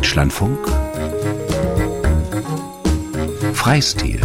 Deutschlandfunk Freistil.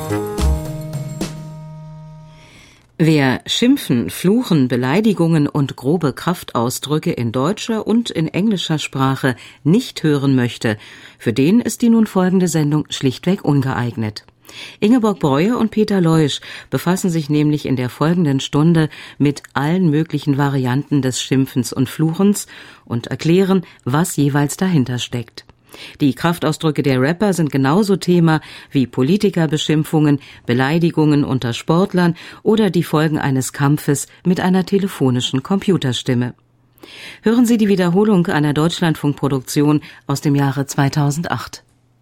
Wer Schimpfen, Fluchen, Beleidigungen und grobe Kraftausdrücke in deutscher und in englischer Sprache nicht hören möchte, für den ist die nun folgende Sendung schlichtweg ungeeignet. Ingeborg Breuer und Peter Leusch befassen sich nämlich in der folgenden Stunde mit allen möglichen Varianten des Schimpfens und Fluchens und erklären, was jeweils dahinter steckt. Die Kraftausdrücke der Rapper sind genauso Thema wie Politikerbeschimpfungen, Beleidigungen unter Sportlern oder die Folgen eines Kampfes mit einer telefonischen Computerstimme. Hören Sie die Wiederholung einer Deutschlandfunkproduktion aus dem Jahre 2008.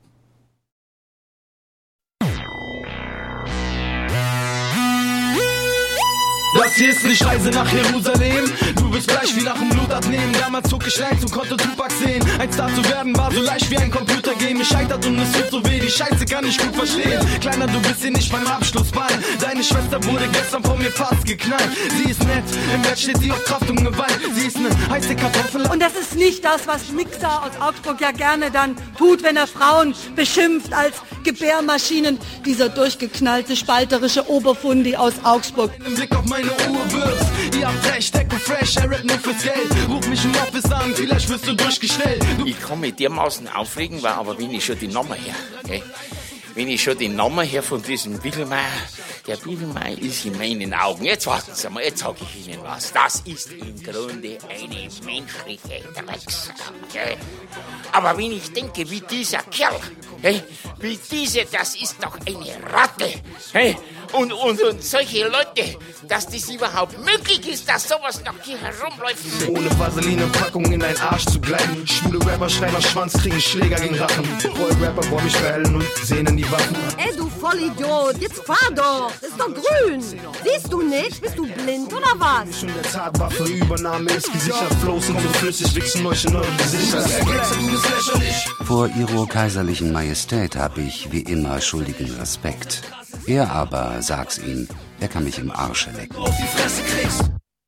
Das hier ist nicht Reise nach Jerusalem. Du bist gleich wie nach dem Blutabnehmen. Damals zog ich Lines und konnte Tupac sehen. Ein Star zu werden war so leicht wie ein Computergame. Ich scheitert und es tut so weh, die Scheiße kann ich gut verstehen. Kleiner, du bist hier nicht beim Abschlussball. Deine Schwester wurde gestern von mir fast geknallt. Sie ist nett, im Bett steht sie auf Kraft und Gewalt. Sie ist eine heiße Kartoffel. Und das ist nicht das, was Mixer aus Augsburg ja gerne dann tut, wenn er Frauen beschimpft als Gebärmaschinen. Dieser durchgeknallte, spalterische Oberfundi aus Augsburg. Im Blick auf meine Uhr wirfst. Ihr habt recht, Decke fresh, er rappt nur fürs Geld. Ruf mich im Office an, vielleicht wirst du durchgestellt. Ich kann mich dermaßen aufregen, aber wenn ich schon die Nummer her, okay? Wenn ich schon die Nummer her von diesem Bielmeier, der Bielmeier ist in meinen Augen, jetzt warten Sie mal, jetzt sage ich Ihnen was, das ist im Grunde eine menschliche Drecksau, okay? Aber wenn ich denke, wie dieser Kerl, hey, das ist doch eine Ratte, hey? Und solche Leute, dass das überhaupt möglich ist, dass sowas noch hier herumläuft. Ohne Vaseline-Packung in deinen Arsch zu gleiten. Schwule Rapper schreien nach Schwanz, kriegen Schläger gegen Rachen. Roll-Rapper wollen mich verhellen und sehen in die Waffen. Ey, du Vollidiot, jetzt fahr doch. Das ist doch grün. Siehst du nicht? Bist du blind oder was? Schon der Tatwaffe, Übernahme ist gesichert. Flows sind so flüssig, wichsen euch in eure Gesichter. Vor Ihrer kaiserlichen Majestät habe ich wie immer schuldigen Respekt. Er aber, sag's ihm, er kann mich im Arsche lecken. Auf die Fresse kriegst.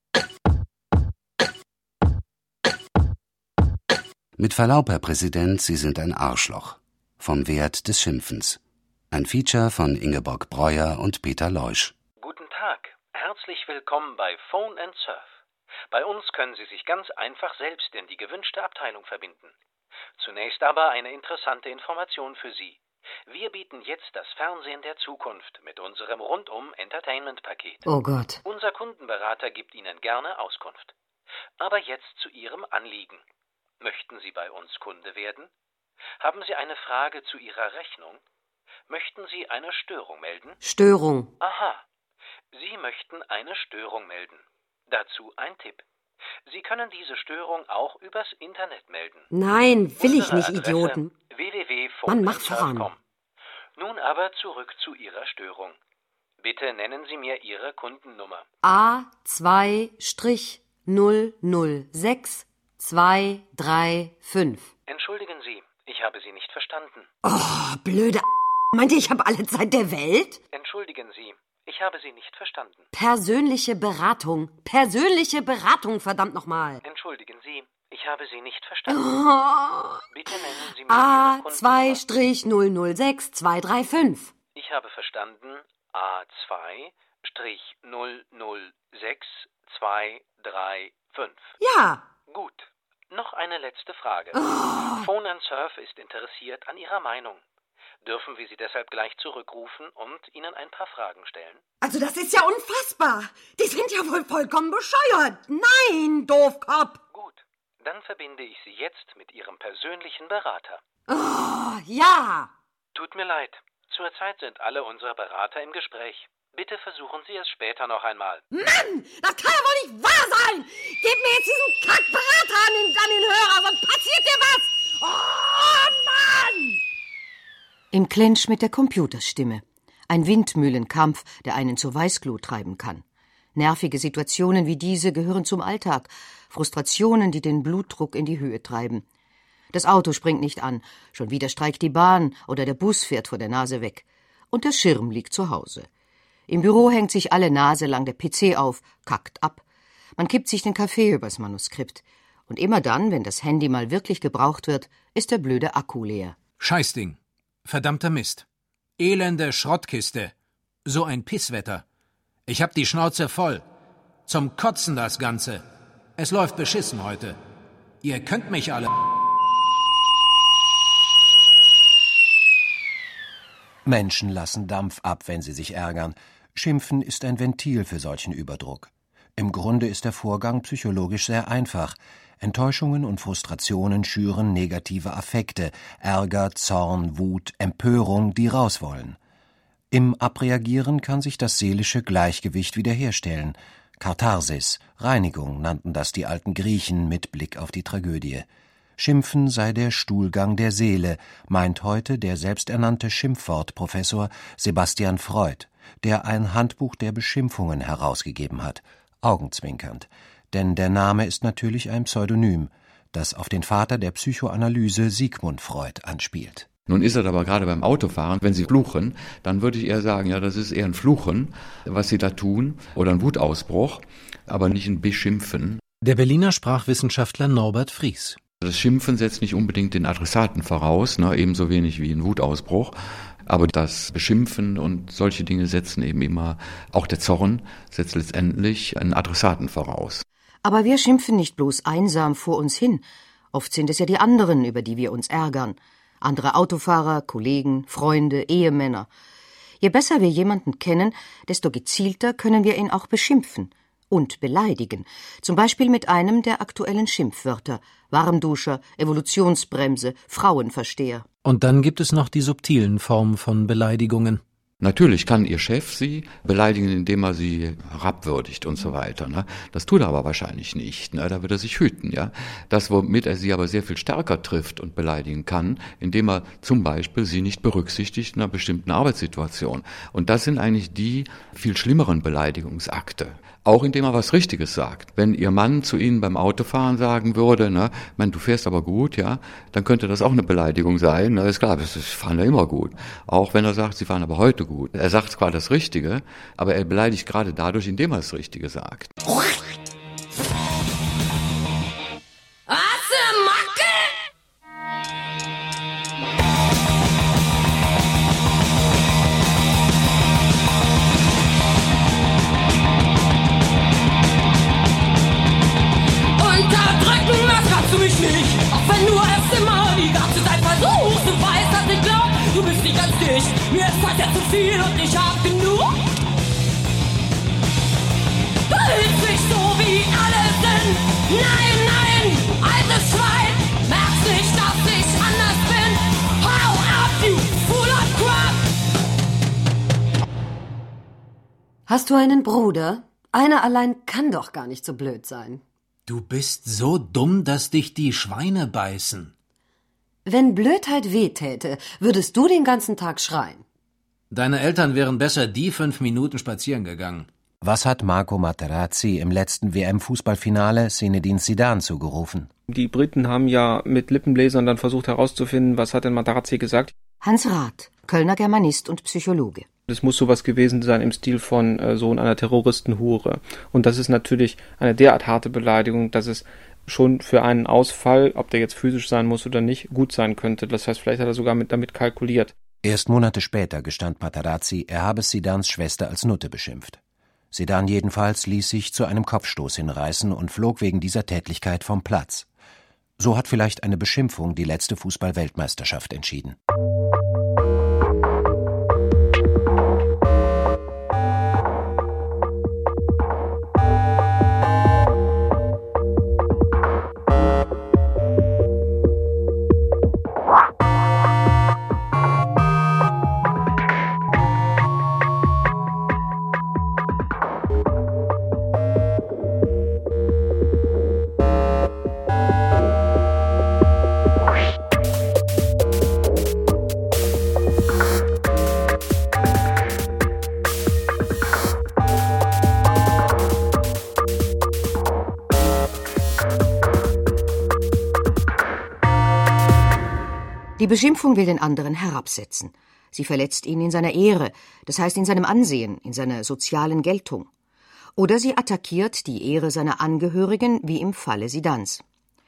Mit Verlaub, Herr Präsident, Sie sind ein Arschloch. Vom Wert des Schimpfens. Ein Feature von Ingeborg Breuer und Peter Leusch. Guten Tag, herzlich willkommen bei Phone and Surf. Bei uns können Sie sich ganz einfach selbst in die gewünschte Abteilung verbinden. Zunächst aber eine interessante Information für Sie. Wir bieten jetzt das Fernsehen der Zukunft mit unserem Rundum-Entertainment-Paket. Oh Gott. Unser Kundenberater gibt Ihnen gerne Auskunft. Aber jetzt zu Ihrem Anliegen. Möchten Sie bei uns Kunde werden? Haben Sie eine Frage zu Ihrer Rechnung? Möchten Sie eine Störung melden? Störung. Aha. Sie möchten eine Störung melden. Dazu ein Tipp. Sie können diese Störung auch übers Internet melden. Nein, will ich Unsere nicht, Adresse Idioten. Mann, mach voran. Nun aber zurück zu Ihrer Störung. Bitte nennen Sie mir Ihre Kundennummer. A2-006-235. Entschuldigen Sie, ich habe Sie nicht verstanden. Oh, blöde Meint ihr, ich habe alle Zeit der Welt? Entschuldigen Sie, ich habe Sie nicht verstanden. Persönliche Beratung, verdammt nochmal. Entschuldigen Sie, ich habe Sie nicht verstanden. Oh. Bitte nennen Sie mir Ihre Kundennummer. A2-006-235. Ich habe verstanden A2-006-235. Ja. Gut. Noch eine letzte Frage. Oh. Phone and Surf ist interessiert an Ihrer Meinung. Dürfen wir Sie deshalb gleich zurückrufen und Ihnen ein paar Fragen stellen? Also das ist ja unfassbar. Die sind ja wohl vollkommen bescheuert. Nein, Doofkopf. Gut. Dann verbinde ich Sie jetzt mit Ihrem persönlichen Berater. Oh, ja. Tut mir leid. Zurzeit sind alle unsere Berater im Gespräch. Bitte versuchen Sie es später noch einmal. Mann, das kann ja wohl nicht wahr sein. Gebt mir jetzt diesen Kackberater an den Hörer, sonst passiert dir was. Oh, Mann! Im Clinch mit der Computerstimme. Ein Windmühlenkampf, der einen zur Weißglut treiben kann. Nervige Situationen wie diese gehören zum Alltag. Frustrationen, die den Blutdruck in die Höhe treiben. Das Auto springt nicht an. Schon wieder streikt die Bahn oder der Bus fährt vor der Nase weg. Und der Schirm liegt zu Hause. Im Büro hängt sich alle Nase lang der PC auf, kackt ab. Man kippt sich den Kaffee übers Manuskript. Und immer dann, wenn das Handy mal wirklich gebraucht wird, ist der blöde Akku leer. Scheißding. Verdammter Mist. Elende Schrottkiste. So ein Pisswetter. Ich hab die Schnauze voll. Zum Kotzen das Ganze. Es läuft beschissen heute. Ihr könnt mich alle... Menschen lassen Dampf ab, wenn sie sich ärgern. Schimpfen ist ein Ventil für solchen Überdruck. Im Grunde ist der Vorgang psychologisch sehr einfach. Enttäuschungen und Frustrationen schüren negative Affekte, Ärger, Zorn, Wut, Empörung, die raus wollen. Im Abreagieren kann sich das seelische Gleichgewicht wiederherstellen. Katharsis, Reinigung nannten das die alten Griechen mit Blick auf die Tragödie. Schimpfen sei der Stuhlgang der Seele, meint heute der selbsternannte Schimpfwortprofessor Sebastian Freud, der ein Handbuch der Beschimpfungen herausgegeben hat, augenzwinkernd. Denn der Name ist natürlich ein Pseudonym, das auf den Vater der Psychoanalyse Sigmund Freud anspielt. Nun ist es aber gerade beim Autofahren, wenn Sie fluchen, dann würde ich eher sagen, ja, das ist eher ein Fluchen, was Sie da tun, oder ein Wutausbruch, aber nicht ein Beschimpfen. Der Berliner Sprachwissenschaftler Norbert Fries. Das Schimpfen setzt nicht unbedingt den Adressaten voraus, ebenso wenig wie ein Wutausbruch. Aber das Beschimpfen und solche Dinge setzen eben immer, auch der Zorn setzt letztendlich einen Adressaten voraus. Aber wir schimpfen nicht bloß einsam vor uns hin. Oft sind es ja die anderen, über die wir uns ärgern. Andere Autofahrer, Kollegen, Freunde, Ehemänner. Je besser wir jemanden kennen, desto gezielter können wir ihn auch beschimpfen und beleidigen. Zum Beispiel mit einem der aktuellen Schimpfwörter: Warmduscher, Evolutionsbremse, Frauenversteher. Und dann gibt es noch die subtilen Formen von Beleidigungen. Natürlich kann Ihr Chef Sie beleidigen, indem er Sie herabwürdigt und so weiter. Das tut er aber wahrscheinlich nicht. Da wird er sich hüten. Das, womit er Sie aber sehr viel stärker trifft und beleidigen kann, indem er zum Beispiel Sie nicht berücksichtigt in einer bestimmten Arbeitssituation. Und das sind eigentlich die viel schlimmeren Beleidigungsakte. Auch indem er was Richtiges sagt. Wenn Ihr Mann zu Ihnen beim Autofahren sagen würde, du fährst aber gut, dann könnte das auch eine Beleidigung sein. Ist klar, ich fahre ja immer gut. Auch wenn er sagt, Sie fahren aber heute gut. Er sagt zwar das Richtige, aber er beleidigt gerade dadurch, indem er das Richtige sagt. Auch wenn du es immer die ganze Zeit versuchst, du weißt, dass ich glaub, du bist nicht ganz dicht. Mir ist das ja zu viel und ich hab genug. Du hältst dich so, wie alle sind. Nein, nein, altes Schwein, merkst nicht, dass ich anders bin. Hau ab, you fool of crap. Hast du einen Bruder? Einer allein kann doch gar nicht so blöd sein. Du bist so dumm, dass dich die Schweine beißen. Wenn Blödheit wehtäte, würdest du den ganzen Tag schreien. Deine Eltern wären besser die 5 Minuten spazieren gegangen. Was hat Marco Materazzi im letzten WM-Fußballfinale Zinedine Zidane zugerufen? Die Briten haben ja mit Lippenbläsern dann versucht herauszufinden, was hat denn Materazzi gesagt. Hans Rath, Kölner Germanist und Psychologe. Das muss sowas gewesen sein im Stil von Sohn einer Terroristenhure. Und das ist natürlich eine derart harte Beleidigung, dass es schon für einen Ausfall, ob der jetzt physisch sein muss oder nicht, gut sein könnte. Das heißt, vielleicht hat er sogar damit kalkuliert. Erst Monate später gestand Materazzi, er habe Zidanes Schwester als Nutte beschimpft. Zidane jedenfalls ließ sich zu einem Kopfstoß hinreißen und flog wegen dieser Tätlichkeit vom Platz. So hat vielleicht eine Beschimpfung die letzte Fußball-Weltmeisterschaft entschieden. Die Beschimpfung will den anderen herabsetzen. Sie verletzt ihn in seiner Ehre, das heißt in seinem Ansehen, in seiner sozialen Geltung. Oder sie attackiert die Ehre seiner Angehörigen, wie im Falle Zidanes.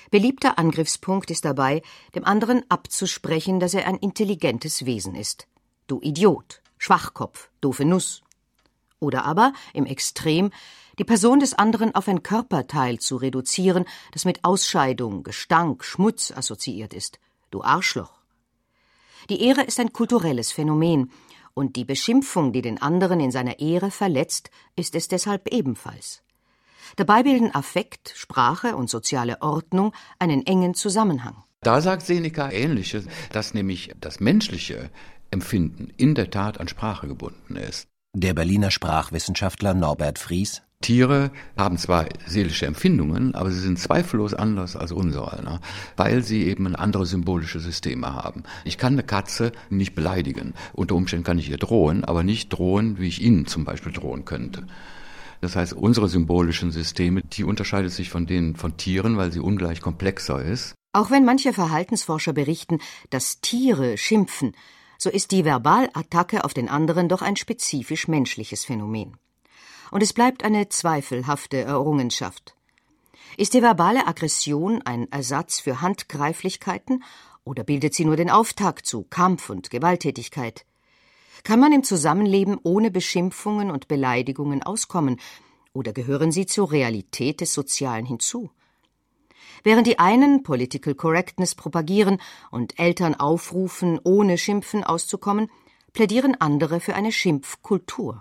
Beliebter Angriffspunkt ist dabei, dem anderen abzusprechen, dass er ein intelligentes Wesen ist. Du Idiot, Schwachkopf, doofe Nuss. Oder aber, im Extrem, die Person des anderen auf ein Körperteil zu reduzieren, das mit Ausscheidung, Gestank, Schmutz assoziiert ist. Du Arschloch. Die Ehre ist ein kulturelles Phänomen, und die Beschimpfung, die den anderen in seiner Ehre verletzt, ist es deshalb ebenfalls. Dabei bilden Affekt, Sprache und soziale Ordnung einen engen Zusammenhang. Da sagt Seneca Ähnliches, dass nämlich das menschliche Empfinden in der Tat an Sprache gebunden ist. Der Berliner Sprachwissenschaftler Norbert Fries: Tiere haben zwar seelische Empfindungen, aber sie sind zweifellos anders als unsere, ne? Weil sie eben andere symbolische Systeme haben. Ich kann eine Katze nicht beleidigen. Unter Umständen kann ich ihr drohen, aber nicht drohen, wie ich Ihnen zum Beispiel drohen könnte. Das heißt, unsere symbolischen Systeme, die unterscheidet sich von denen von Tieren, weil sie ungleich komplexer ist. Auch wenn manche Verhaltensforscher berichten, dass Tiere schimpfen, so ist die Verbalattacke auf den anderen doch ein spezifisch menschliches Phänomen. Und es bleibt eine zweifelhafte Errungenschaft. Ist die verbale Aggression ein Ersatz für Handgreiflichkeiten oder bildet sie nur den Auftakt zu Kampf und Gewalttätigkeit? Kann man im Zusammenleben ohne Beschimpfungen und Beleidigungen auskommen oder gehören sie zur Realität des Sozialen hinzu? Während die einen Political Correctness propagieren und Eltern aufrufen, ohne Schimpfen auszukommen, plädieren andere für eine Schimpfkultur.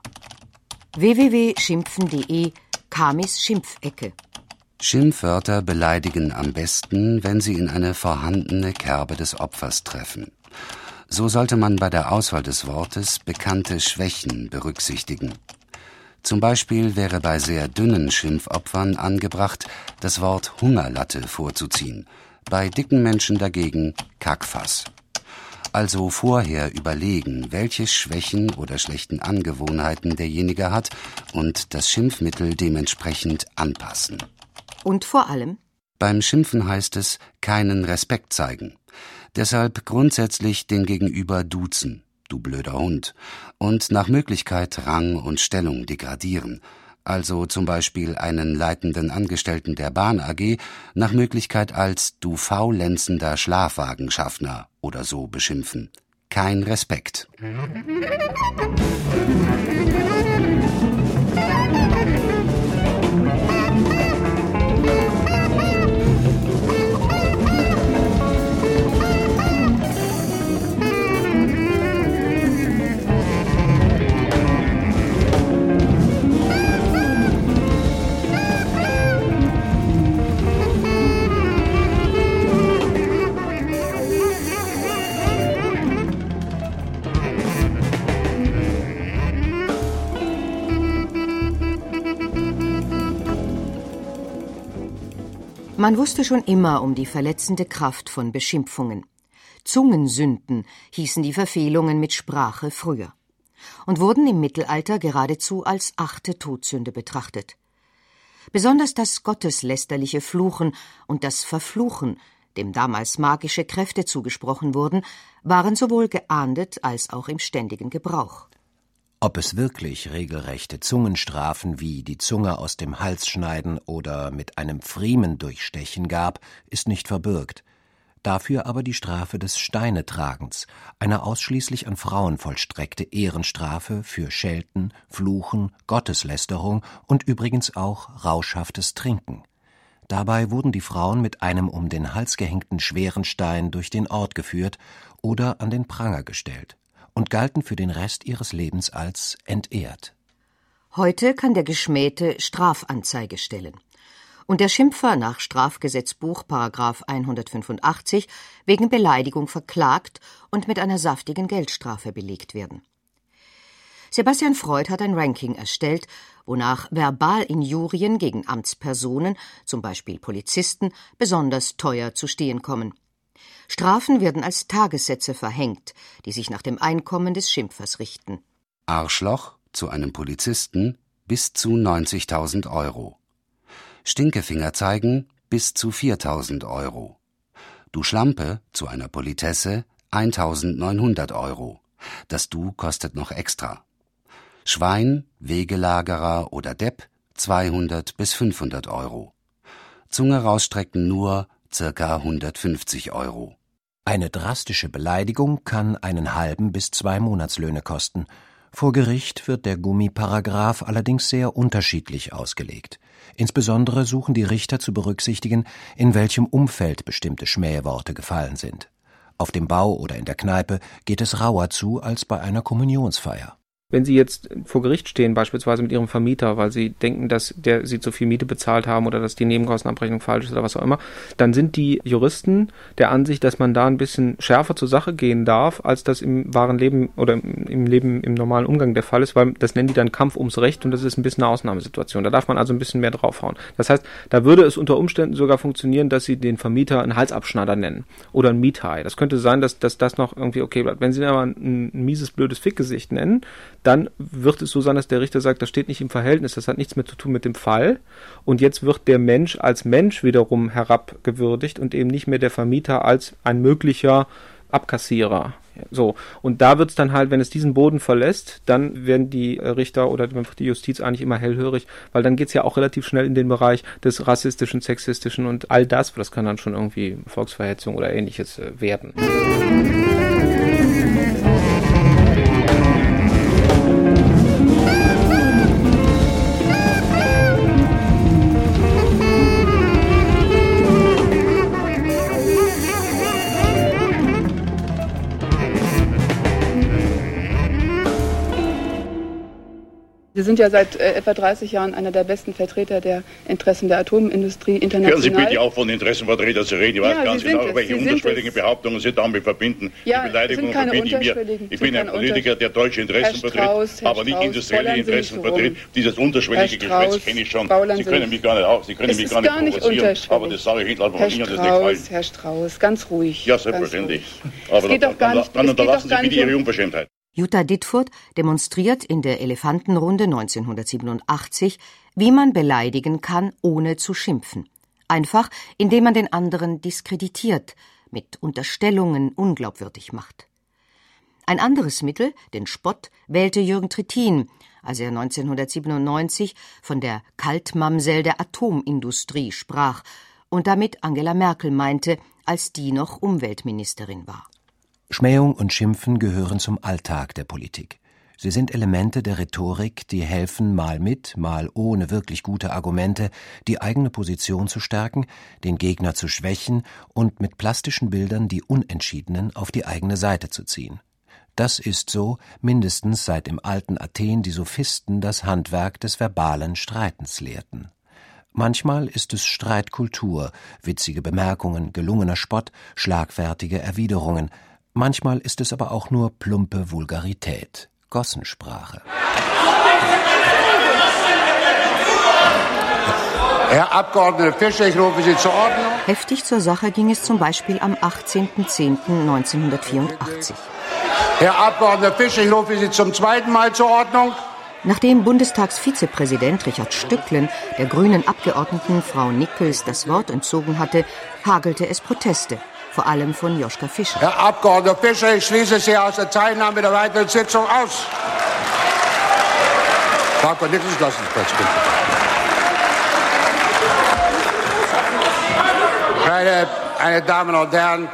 www.schimpfen.de Kamis Schimpfecke. Schimpfwörter beleidigen am besten, wenn sie in eine vorhandene Kerbe des Opfers treffen. So sollte man bei der Auswahl des Wortes bekannte Schwächen berücksichtigen. Zum Beispiel wäre bei sehr dünnen Schimpfopfern angebracht, das Wort Hungerlatte vorzuziehen, bei dicken Menschen dagegen Kackfass. Also vorher überlegen, welche Schwächen oder schlechten Angewohnheiten derjenige hat und das Schimpfmittel dementsprechend anpassen. Und vor allem? Beim Schimpfen heißt es, keinen Respekt zeigen. Deshalb grundsätzlich den Gegenüber duzen, du blöder Hund, und nach Möglichkeit Rang und Stellung degradieren. Also zum Beispiel einen leitenden Angestellten der Bahn AG nach Möglichkeit als du faulenzender Schlafwagenschaffner oder so beschimpfen. Kein Respekt. Man wusste schon immer um die verletzende Kraft von Beschimpfungen. Zungensünden hießen die Verfehlungen mit Sprache früher und wurden im Mittelalter geradezu als 8. Todsünde betrachtet. Besonders das gotteslästerliche Fluchen und das Verfluchen, dem damals magische Kräfte zugesprochen wurden, waren sowohl geahndet als auch im ständigen Gebrauch. Ob es wirklich regelrechte Zungenstrafen wie die Zunge aus dem Hals schneiden oder mit einem Pfriemen durchstechen gab, ist nicht verbürgt. Dafür aber die Strafe des Steinetragens, eine ausschließlich an Frauen vollstreckte Ehrenstrafe für Schelten, Fluchen, Gotteslästerung und übrigens auch rauschhaftes Trinken. Dabei wurden die Frauen mit einem um den Hals gehängten schweren Stein durch den Ort geführt oder an den Pranger gestellt und galten für den Rest ihres Lebens als entehrt. Heute kann der Geschmähte Strafanzeige stellen und der Schimpfer nach Strafgesetzbuch § 185 wegen Beleidigung verklagt und mit einer saftigen Geldstrafe belegt werden. Sebastian Freud hat ein Ranking erstellt, wonach Verbalinjurien gegen Amtspersonen, zum Beispiel Polizisten, besonders teuer zu stehen kommen. Strafen werden als Tagessätze verhängt, die sich nach dem Einkommen des Schimpfers richten. Arschloch zu einem Polizisten bis zu 90.000 Euro. Stinkefinger zeigen bis zu 4.000 Euro. Du Schlampe zu einer Politesse 1.900 Euro. Das Du kostet noch extra. Schwein, Wegelagerer oder Depp 200 bis 500 Euro. Zunge rausstrecken nur ca. 150 €. Eine drastische Beleidigung kann einen halben bis 2 Monatslöhne kosten. Vor Gericht wird der Gummiparagraph allerdings sehr unterschiedlich ausgelegt. Insbesondere suchen die Richter zu berücksichtigen, in welchem Umfeld bestimmte Schmähworte gefallen sind. Auf dem Bau oder in der Kneipe geht es rauer zu als bei einer Kommunionsfeier. Wenn Sie jetzt vor Gericht stehen, beispielsweise mit Ihrem Vermieter, weil Sie denken, dass Sie zu viel Miete bezahlt haben oder dass die Nebenkostenabrechnung falsch ist oder was auch immer, dann sind die Juristen der Ansicht, dass man da ein bisschen schärfer zur Sache gehen darf, als das im wahren Leben oder im normalen Umgang der Fall ist, weil das nennen die dann Kampf ums Recht und das ist ein bisschen eine Ausnahmesituation. Da darf man also ein bisschen mehr draufhauen. Das heißt, da würde es unter Umständen sogar funktionieren, dass Sie den Vermieter einen Halsabschneider nennen oder einen Miethai. Das könnte sein, dass das noch irgendwie okay bleibt. Wenn Sie aber ein mieses, blödes Fickgesicht nennen, dann wird es so sein, dass der Richter sagt, das steht nicht im Verhältnis, das hat nichts mehr zu tun mit dem Fall. Und jetzt wird der Mensch als Mensch wiederum herabgewürdigt und eben nicht mehr der Vermieter als ein möglicher Abkassierer. So. Und da wird es dann halt, wenn es diesen Boden verlässt, dann werden die Richter oder die Justiz eigentlich immer hellhörig, weil dann geht es ja auch relativ schnell in den Bereich des rassistischen, sexistischen und all das, das kann dann schon irgendwie Volksverhetzung oder ähnliches werden. Sie sind ja seit etwa 30 Jahren einer der besten Vertreter der Interessen der Atomindustrie international. Hören Sie bitte auf, von Interessenvertretern zu reden. Ich weiß ganz genau, welche unterschwelligen Behauptungen Sie damit verbinden. Ja, die Beleidigungen verbinde ich mir. Ich bin ein Politiker, der deutsche Interessen vertritt, aber nicht industrielle Interessen vertritt. Dieses unterschwellige Geschwätz kenne ich schon. Sie können mich gar nicht auf, Sie können mich gar nicht provozieren. Aber das sage ich Ihnen einfach von Ihnen, das nicht falsch. Herr Strauß, ganz ruhig. Ja, selbstverständlich. Aber dann unterlassen Sie bitte Ihre Unverschämtheit. Jutta Dittfurt demonstriert in der Elefantenrunde 1987, wie man beleidigen kann, ohne zu schimpfen. Einfach, indem man den anderen diskreditiert, mit Unterstellungen unglaubwürdig macht. Ein anderes Mittel, den Spott, wählte Jürgen Trittin, als er 1997 von der Kaltmamsell der Atomindustrie sprach und damit Angela Merkel meinte, als die noch Umweltministerin war. Schmähung und Schimpfen gehören zum Alltag der Politik. Sie sind Elemente der Rhetorik, die helfen, mal mit, mal ohne wirklich gute Argumente, die eigene Position zu stärken, den Gegner zu schwächen und mit plastischen Bildern die Unentschiedenen auf die eigene Seite zu ziehen. Das ist so, mindestens seit im alten Athen die Sophisten das Handwerk des verbalen Streitens lehrten. Manchmal ist es Streitkultur, witzige Bemerkungen, gelungener Spott, schlagfertige Erwiderungen. Manchmal ist es aber auch nur plumpe Vulgarität, Gossensprache. Herr Abgeordneter Fischer, ich rufe Sie zur Ordnung. Heftig zur Sache ging es zum Beispiel am 18.10.1984. Herr Abgeordneter Fischer, ich rufe Sie zum zweiten Mal zur Ordnung. Nachdem Bundestagsvizepräsident Richard Stücklen der grünen Abgeordneten Frau Nickels das Wort entzogen hatte, hagelte es Proteste. Vor allem von Joschka Fischer. Herr Abgeordneter Fischer, ich schließe Sie aus der Teilnahme der weiteren Sitzung aus. Frau Nickels, lassen Sie Platz, bitte. Meine Damen und Herren,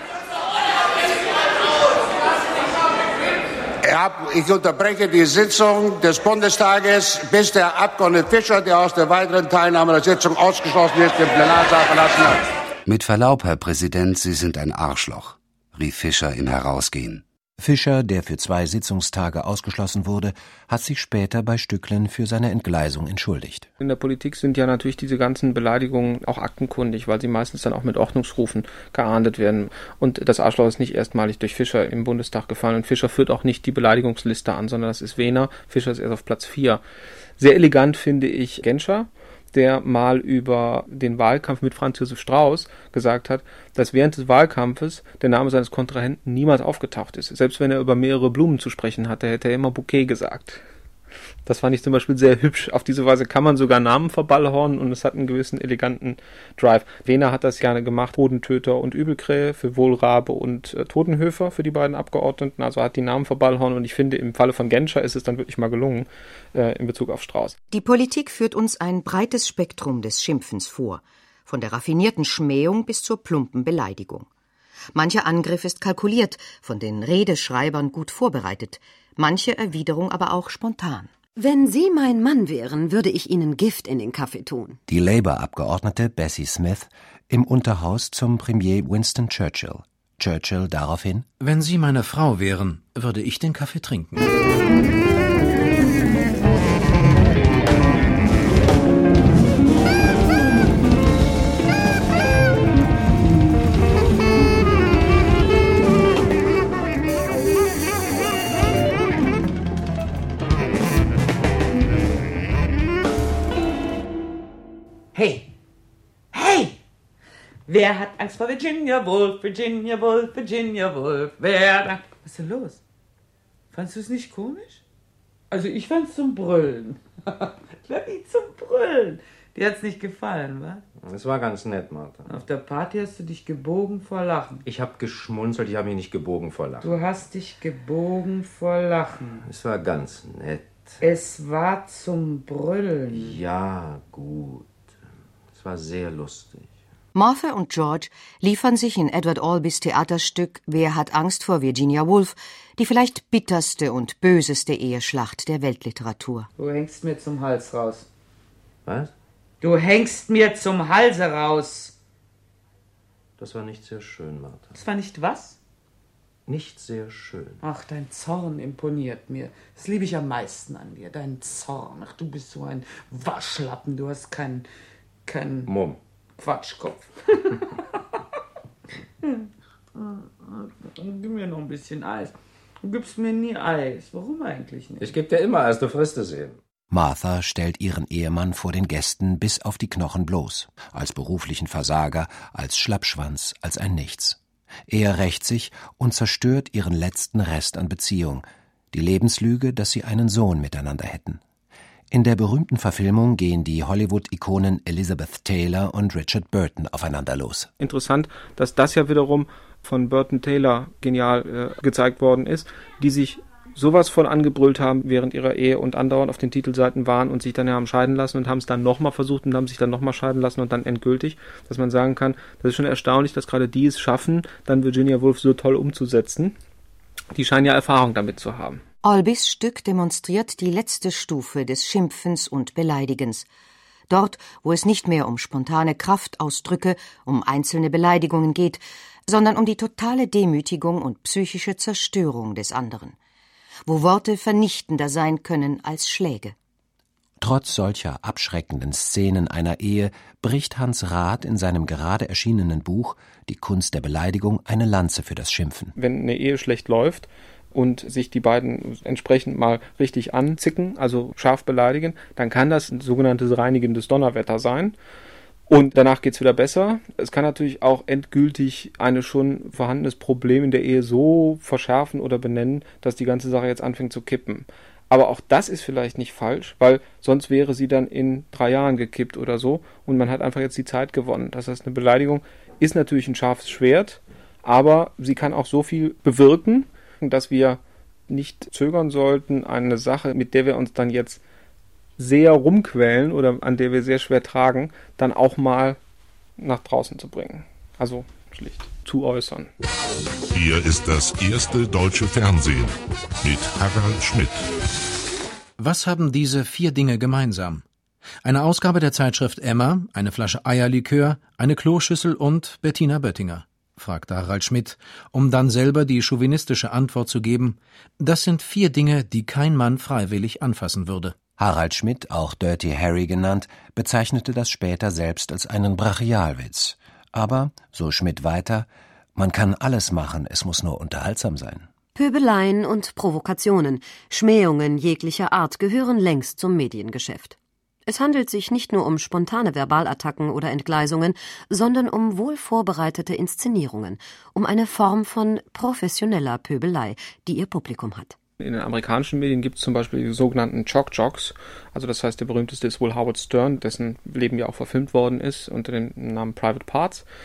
ich unterbreche die Sitzung des Bundestages, bis der Abgeordnete Fischer, der aus der weiteren Teilnahme der Sitzung ausgeschlossen ist, den Plenarsaal verlassen hat. Mit Verlaub, Herr Präsident, Sie sind ein Arschloch, rief Fischer im Herausgehen. Fischer, der für 2 Sitzungstage ausgeschlossen wurde, hat sich später bei Stücklen für seine Entgleisung entschuldigt. In der Politik sind ja natürlich diese ganzen Beleidigungen auch aktenkundig, weil sie meistens dann auch mit Ordnungsrufen geahndet werden. Und das Arschloch ist nicht erstmalig durch Fischer im Bundestag gefallen. Und Fischer führt auch nicht die Beleidigungsliste an, sondern das ist Wehner. Fischer ist erst auf Platz 4. Sehr elegant finde ich Genscher, der mal über den Wahlkampf mit Franz Josef Strauß gesagt hat, dass während des Wahlkampfes der Name seines Kontrahenten niemals aufgetaucht ist. Selbst wenn er über mehrere Blumen zu sprechen hatte, hätte er immer Bouquet gesagt. Das fand ich zum Beispiel sehr hübsch. Auf diese Weise kann man sogar Namen verballhornen und es hat einen gewissen eleganten Drive. Wehner hat das gerne gemacht, Bodentöter und Übelkrähe für Wohlrabe und Totenhöfer für die beiden Abgeordneten. Also hat die Namen verballhornen und ich finde, im Falle von Genscher ist es dann wirklich mal gelungen in Bezug auf Strauß. Die Politik führt uns ein breites Spektrum des Schimpfens vor. von der raffinierten Schmähung bis zur plumpen Beleidigung. Mancher Angriff ist kalkuliert, von den Redeschreibern gut vorbereitet, manche Erwiderung aber auch spontan. Wenn Sie mein Mann wären, würde ich Ihnen Gift in den Kaffee tun. Die Labour-Abgeordnete Bessie Smith im Unterhaus zum Premier Winston Churchill. Churchill daraufhin: Wenn Sie meine Frau wären, würde ich den Kaffee trinken. Hey! Hey! Wer hat Angst vor Virginia Woolf, Virginia Woolf, Virginia Woolf? Was ist denn los? Fandst du es nicht komisch? Also ich fand's zum Brüllen. Wirklich zum Brüllen. Dir hat's nicht gefallen, wa? Es war ganz nett, Martha. Auf der Party hast du dich gebogen vor Lachen. Ich hab geschmunzelt, ich habe mich nicht gebogen vor Lachen. Du hast dich gebogen vor Lachen. Es war ganz nett. Es war zum Brüllen. Ja, gut. Es war sehr lustig. Martha und George liefern sich in Edward Albees Theaterstück »Wer hat Angst vor Virginia Woolf« die vielleicht bitterste und böseste Eheschlacht der Weltliteratur. Du hängst mir zum Hals raus. Was? Du hängst mir zum Halse raus. Das war nicht sehr schön, Martha. Das war nicht was? Nicht sehr schön. Ach, dein Zorn imponiert mir. Das liebe ich am meisten an dir, dein Zorn. Ach, du bist so ein Waschlappen, du hast kein Mumm. Quatschkopf. Gib mir noch ein bisschen Eis. Du gibst mir nie Eis. Warum eigentlich nicht? Ich geb dir immer Eis, du frisst es eben. Martha stellt ihren Ehemann vor den Gästen bis auf die Knochen bloß, als beruflichen Versager, als Schlappschwanz, als ein Nichts. Er rächt sich und zerstört ihren letzten Rest an Beziehung, die Lebenslüge, dass sie einen Sohn miteinander hätten. In der berühmten Verfilmung gehen die Hollywood-Ikonen Elizabeth Taylor und Richard Burton aufeinander los. Interessant, dass das ja wiederum von Burton Taylor genial gezeigt worden ist, die sich sowas von angebrüllt haben während ihrer Ehe und andauernd auf den Titelseiten waren und sich dann haben scheiden lassen und haben es dann nochmal versucht und haben sich dann nochmal scheiden lassen und dann endgültig, dass man sagen kann, das ist schon erstaunlich, dass gerade die es schaffen, dann Virginia Woolf so toll umzusetzen. Die scheinen ja Erfahrung damit zu haben. Albees Stück demonstriert die letzte Stufe des Schimpfens und Beleidigens. Dort, wo es nicht mehr um spontane Kraftausdrücke, um einzelne Beleidigungen geht, sondern um die totale Demütigung und psychische Zerstörung des anderen. Wo Worte vernichtender sein können als Schläge. Trotz solcher abschreckenden Szenen einer Ehe bricht Hans Rath in seinem gerade erschienenen Buch »Die Kunst der Beleidigung« eine Lanze für das Schimpfen. Wenn eine Ehe schlecht läuft und sich die beiden entsprechend mal richtig anzicken, also scharf beleidigen, dann kann das ein sogenanntes reinigendes Donnerwetter sein. Und danach geht's wieder besser. Es kann natürlich auch endgültig ein schon vorhandenes Problem in der Ehe so verschärfen oder benennen, dass die ganze Sache jetzt anfängt zu kippen. Aber auch das ist vielleicht nicht falsch, weil sonst wäre sie dann in 3 Jahren gekippt oder so und man hat einfach jetzt die Zeit gewonnen. Das heißt, eine Beleidigung ist natürlich ein scharfes Schwert, aber sie kann auch so viel bewirken, dass wir nicht zögern sollten, eine Sache, mit der wir uns dann jetzt sehr rumquälen oder an der wir sehr schwer tragen, dann auch mal nach draußen zu bringen. Also schlicht zu äußern. Hier ist das erste deutsche Fernsehen mit Harald Schmidt. Was haben diese 4 Dinge gemeinsam? Eine Ausgabe der Zeitschrift Emma, eine Flasche Eierlikör, eine Kloschüssel und Bettina Böttinger, fragte Harald Schmidt, um dann selber die chauvinistische Antwort zu geben, das sind 4 Dinge, die kein Mann freiwillig anfassen würde. Harald Schmidt, auch Dirty Harry genannt, bezeichnete das später selbst als einen Brachialwitz. Aber, so Schmidt weiter, man kann alles machen, es muss nur unterhaltsam sein. Pöbeleien und Provokationen, Schmähungen jeglicher Art gehören längst zum Mediengeschäft. Es handelt sich nicht nur um spontane Verbalattacken oder Entgleisungen, sondern um wohl vorbereitete Inszenierungen, um eine Form von professioneller Pöbelei, die ihr Publikum hat. In den amerikanischen Medien gibt es zum Beispiel die sogenannten Shock Jocks. Also das heißt, der berühmteste ist wohl Howard Stern, dessen Leben ja auch verfilmt worden ist unter dem Namen Private Parts.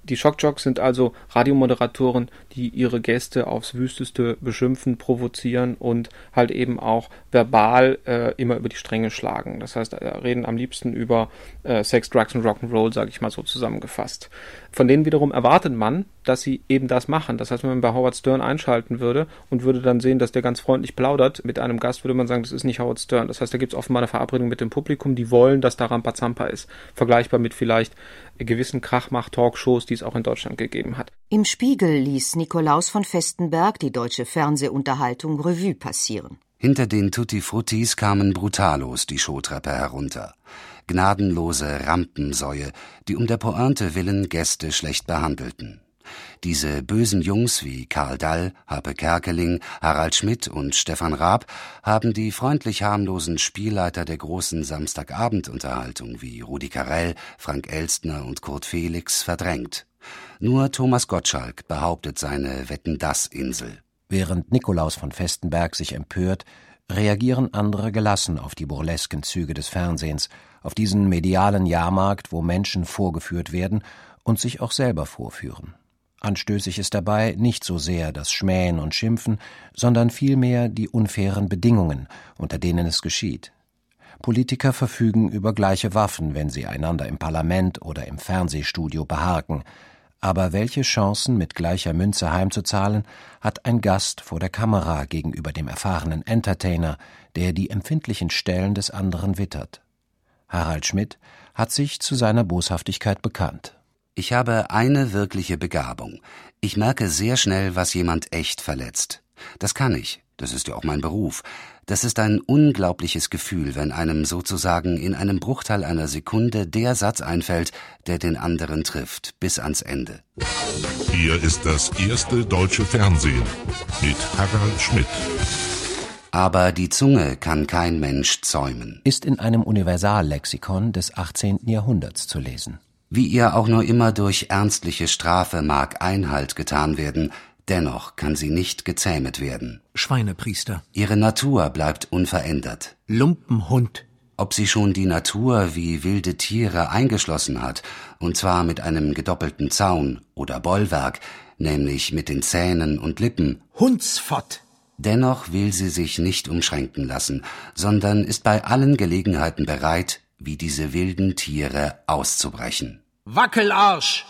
Die Schockjocks sind also Radiomoderatoren, die ihre Gäste aufs Wüsteste beschimpfen, provozieren und halt eben auch verbal immer über die Stränge schlagen. Das heißt, reden am liebsten über Sex, Drugs und Rock'n'Roll, sage ich mal so zusammengefasst. Von denen wiederum erwartet man, dass sie eben das machen. Das heißt, wenn man bei Howard Stern einschalten würde und würde dann sehen, dass der ganz freundlich plaudert mit einem Gast, würde man sagen, das ist nicht Howard Stern. Das heißt, da gibt es offenbar eine Verabredung mit dem Publikum, die wollen, dass da Rambazampa ist. Vergleichbar mit vielleicht gewissen Krachmach-Talkshows, die es auch in Deutschland gegeben hat. Im Spiegel ließ Nikolaus von Festenberg die deutsche Fernsehunterhaltung Revue passieren. Hinter den Tutti Fruttis kamen brutalos die Showtreppe herunter. Gnadenlose Rampensäue, die um der Pointe willen Gäste schlecht behandelten. Diese bösen Jungs wie Karl Dall, Harpe Kerkeling, Harald Schmidt und Stefan Raab haben die freundlich harmlosen Spielleiter der großen Samstagabendunterhaltung wie Rudi Carrell, Frank Elstner und Kurt Felix verdrängt. Nur Thomas Gottschalk behauptet seine Wetten-dass-Insel. Während Nikolaus von Festenberg sich empört, reagieren andere gelassen auf die burlesken Züge des Fernsehens, auf diesen medialen Jahrmarkt, wo Menschen vorgeführt werden und sich auch selber vorführen. Anstößig ist dabei nicht so sehr das Schmähen und Schimpfen, sondern vielmehr die unfairen Bedingungen, unter denen es geschieht. Politiker verfügen über gleiche Waffen, wenn sie einander im Parlament oder im Fernsehstudio beharken. Aber welche Chancen, mit gleicher Münze heimzuzahlen, hat ein Gast vor der Kamera gegenüber dem erfahrenen Entertainer, der die empfindlichen Stellen des anderen wittert? Harald Schmidt hat sich zu seiner Boshaftigkeit bekannt. Ich habe eine wirkliche Begabung. Ich merke sehr schnell, was jemand echt verletzt. Das kann ich. Das ist ja auch mein Beruf. Das ist ein unglaubliches Gefühl, wenn einem sozusagen in einem Bruchteil einer Sekunde der Satz einfällt, der den anderen trifft, bis ans Ende. Hier ist das erste deutsche Fernsehen mit Harald Schmidt. Aber die Zunge kann kein Mensch zäumen. Ist in einem Universallexikon des 18. Jahrhunderts zu lesen. Wie ihr auch nur immer durch ernstliche Strafe mag Einhalt getan werden, dennoch kann sie nicht gezähmet werden. Schweinepriester. Ihre Natur bleibt unverändert. Lumpenhund. Ob sie schon die Natur wie wilde Tiere eingeschlossen hat, und zwar mit einem gedoppelten Zaun oder Bollwerk, nämlich mit den Zähnen und Lippen. Hundsfott. Dennoch will sie sich nicht umschränken lassen, sondern ist bei allen Gelegenheiten bereit, wie diese wilden Tiere auszubrechen. Wackelarsch!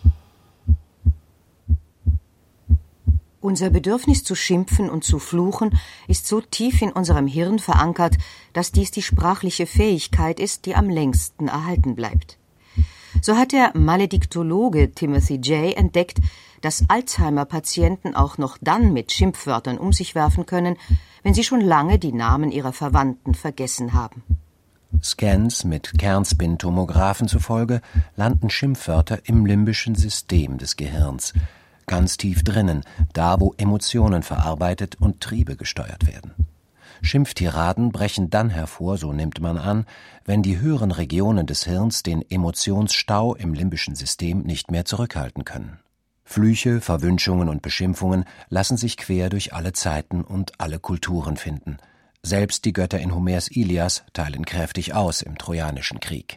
Unser Bedürfnis zu schimpfen und zu fluchen ist so tief in unserem Hirn verankert, dass dies die sprachliche Fähigkeit ist, die am längsten erhalten bleibt. So hat der Malediktologe Timothy Jay entdeckt, dass Alzheimer-Patienten auch noch dann mit Schimpfwörtern um sich werfen können, wenn sie schon lange die Namen ihrer Verwandten vergessen haben. Scans mit Kernspintomographen zufolge landen Schimpfwörter im limbischen System des Gehirns, ganz tief drinnen, da wo Emotionen verarbeitet und Triebe gesteuert werden. Schimpftiraden brechen dann hervor, so nimmt man an, wenn die höheren Regionen des Hirns den Emotionsstau im limbischen System nicht mehr zurückhalten können. Flüche, Verwünschungen und Beschimpfungen lassen sich quer durch alle Zeiten und alle Kulturen finden. Selbst die Götter in Homers Ilias teilen kräftig aus im Trojanischen Krieg.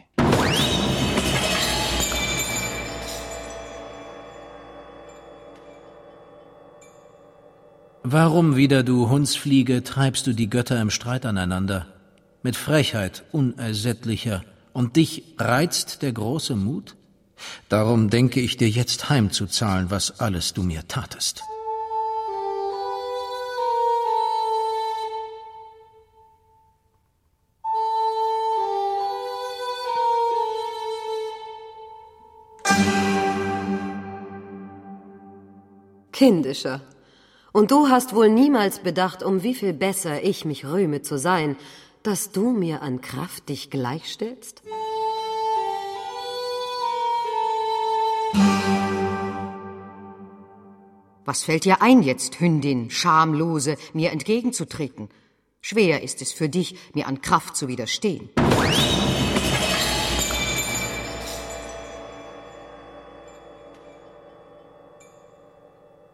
Warum wieder, du Hundsfliege, treibst du die Götter im Streit aneinander? Mit Frechheit unersättlicher. Und dich reizt der große Mut? Darum denke ich dir jetzt heimzuzahlen, was alles du mir tatest. Kindischer. Und du hast wohl niemals bedacht, um wie viel besser ich mich rühme zu sein, dass du mir an Kraft dich gleichstellst? Was fällt dir ein jetzt, Hündin, Schamlose, mir entgegenzutreten? Schwer ist es für dich, mir an Kraft zu widerstehen.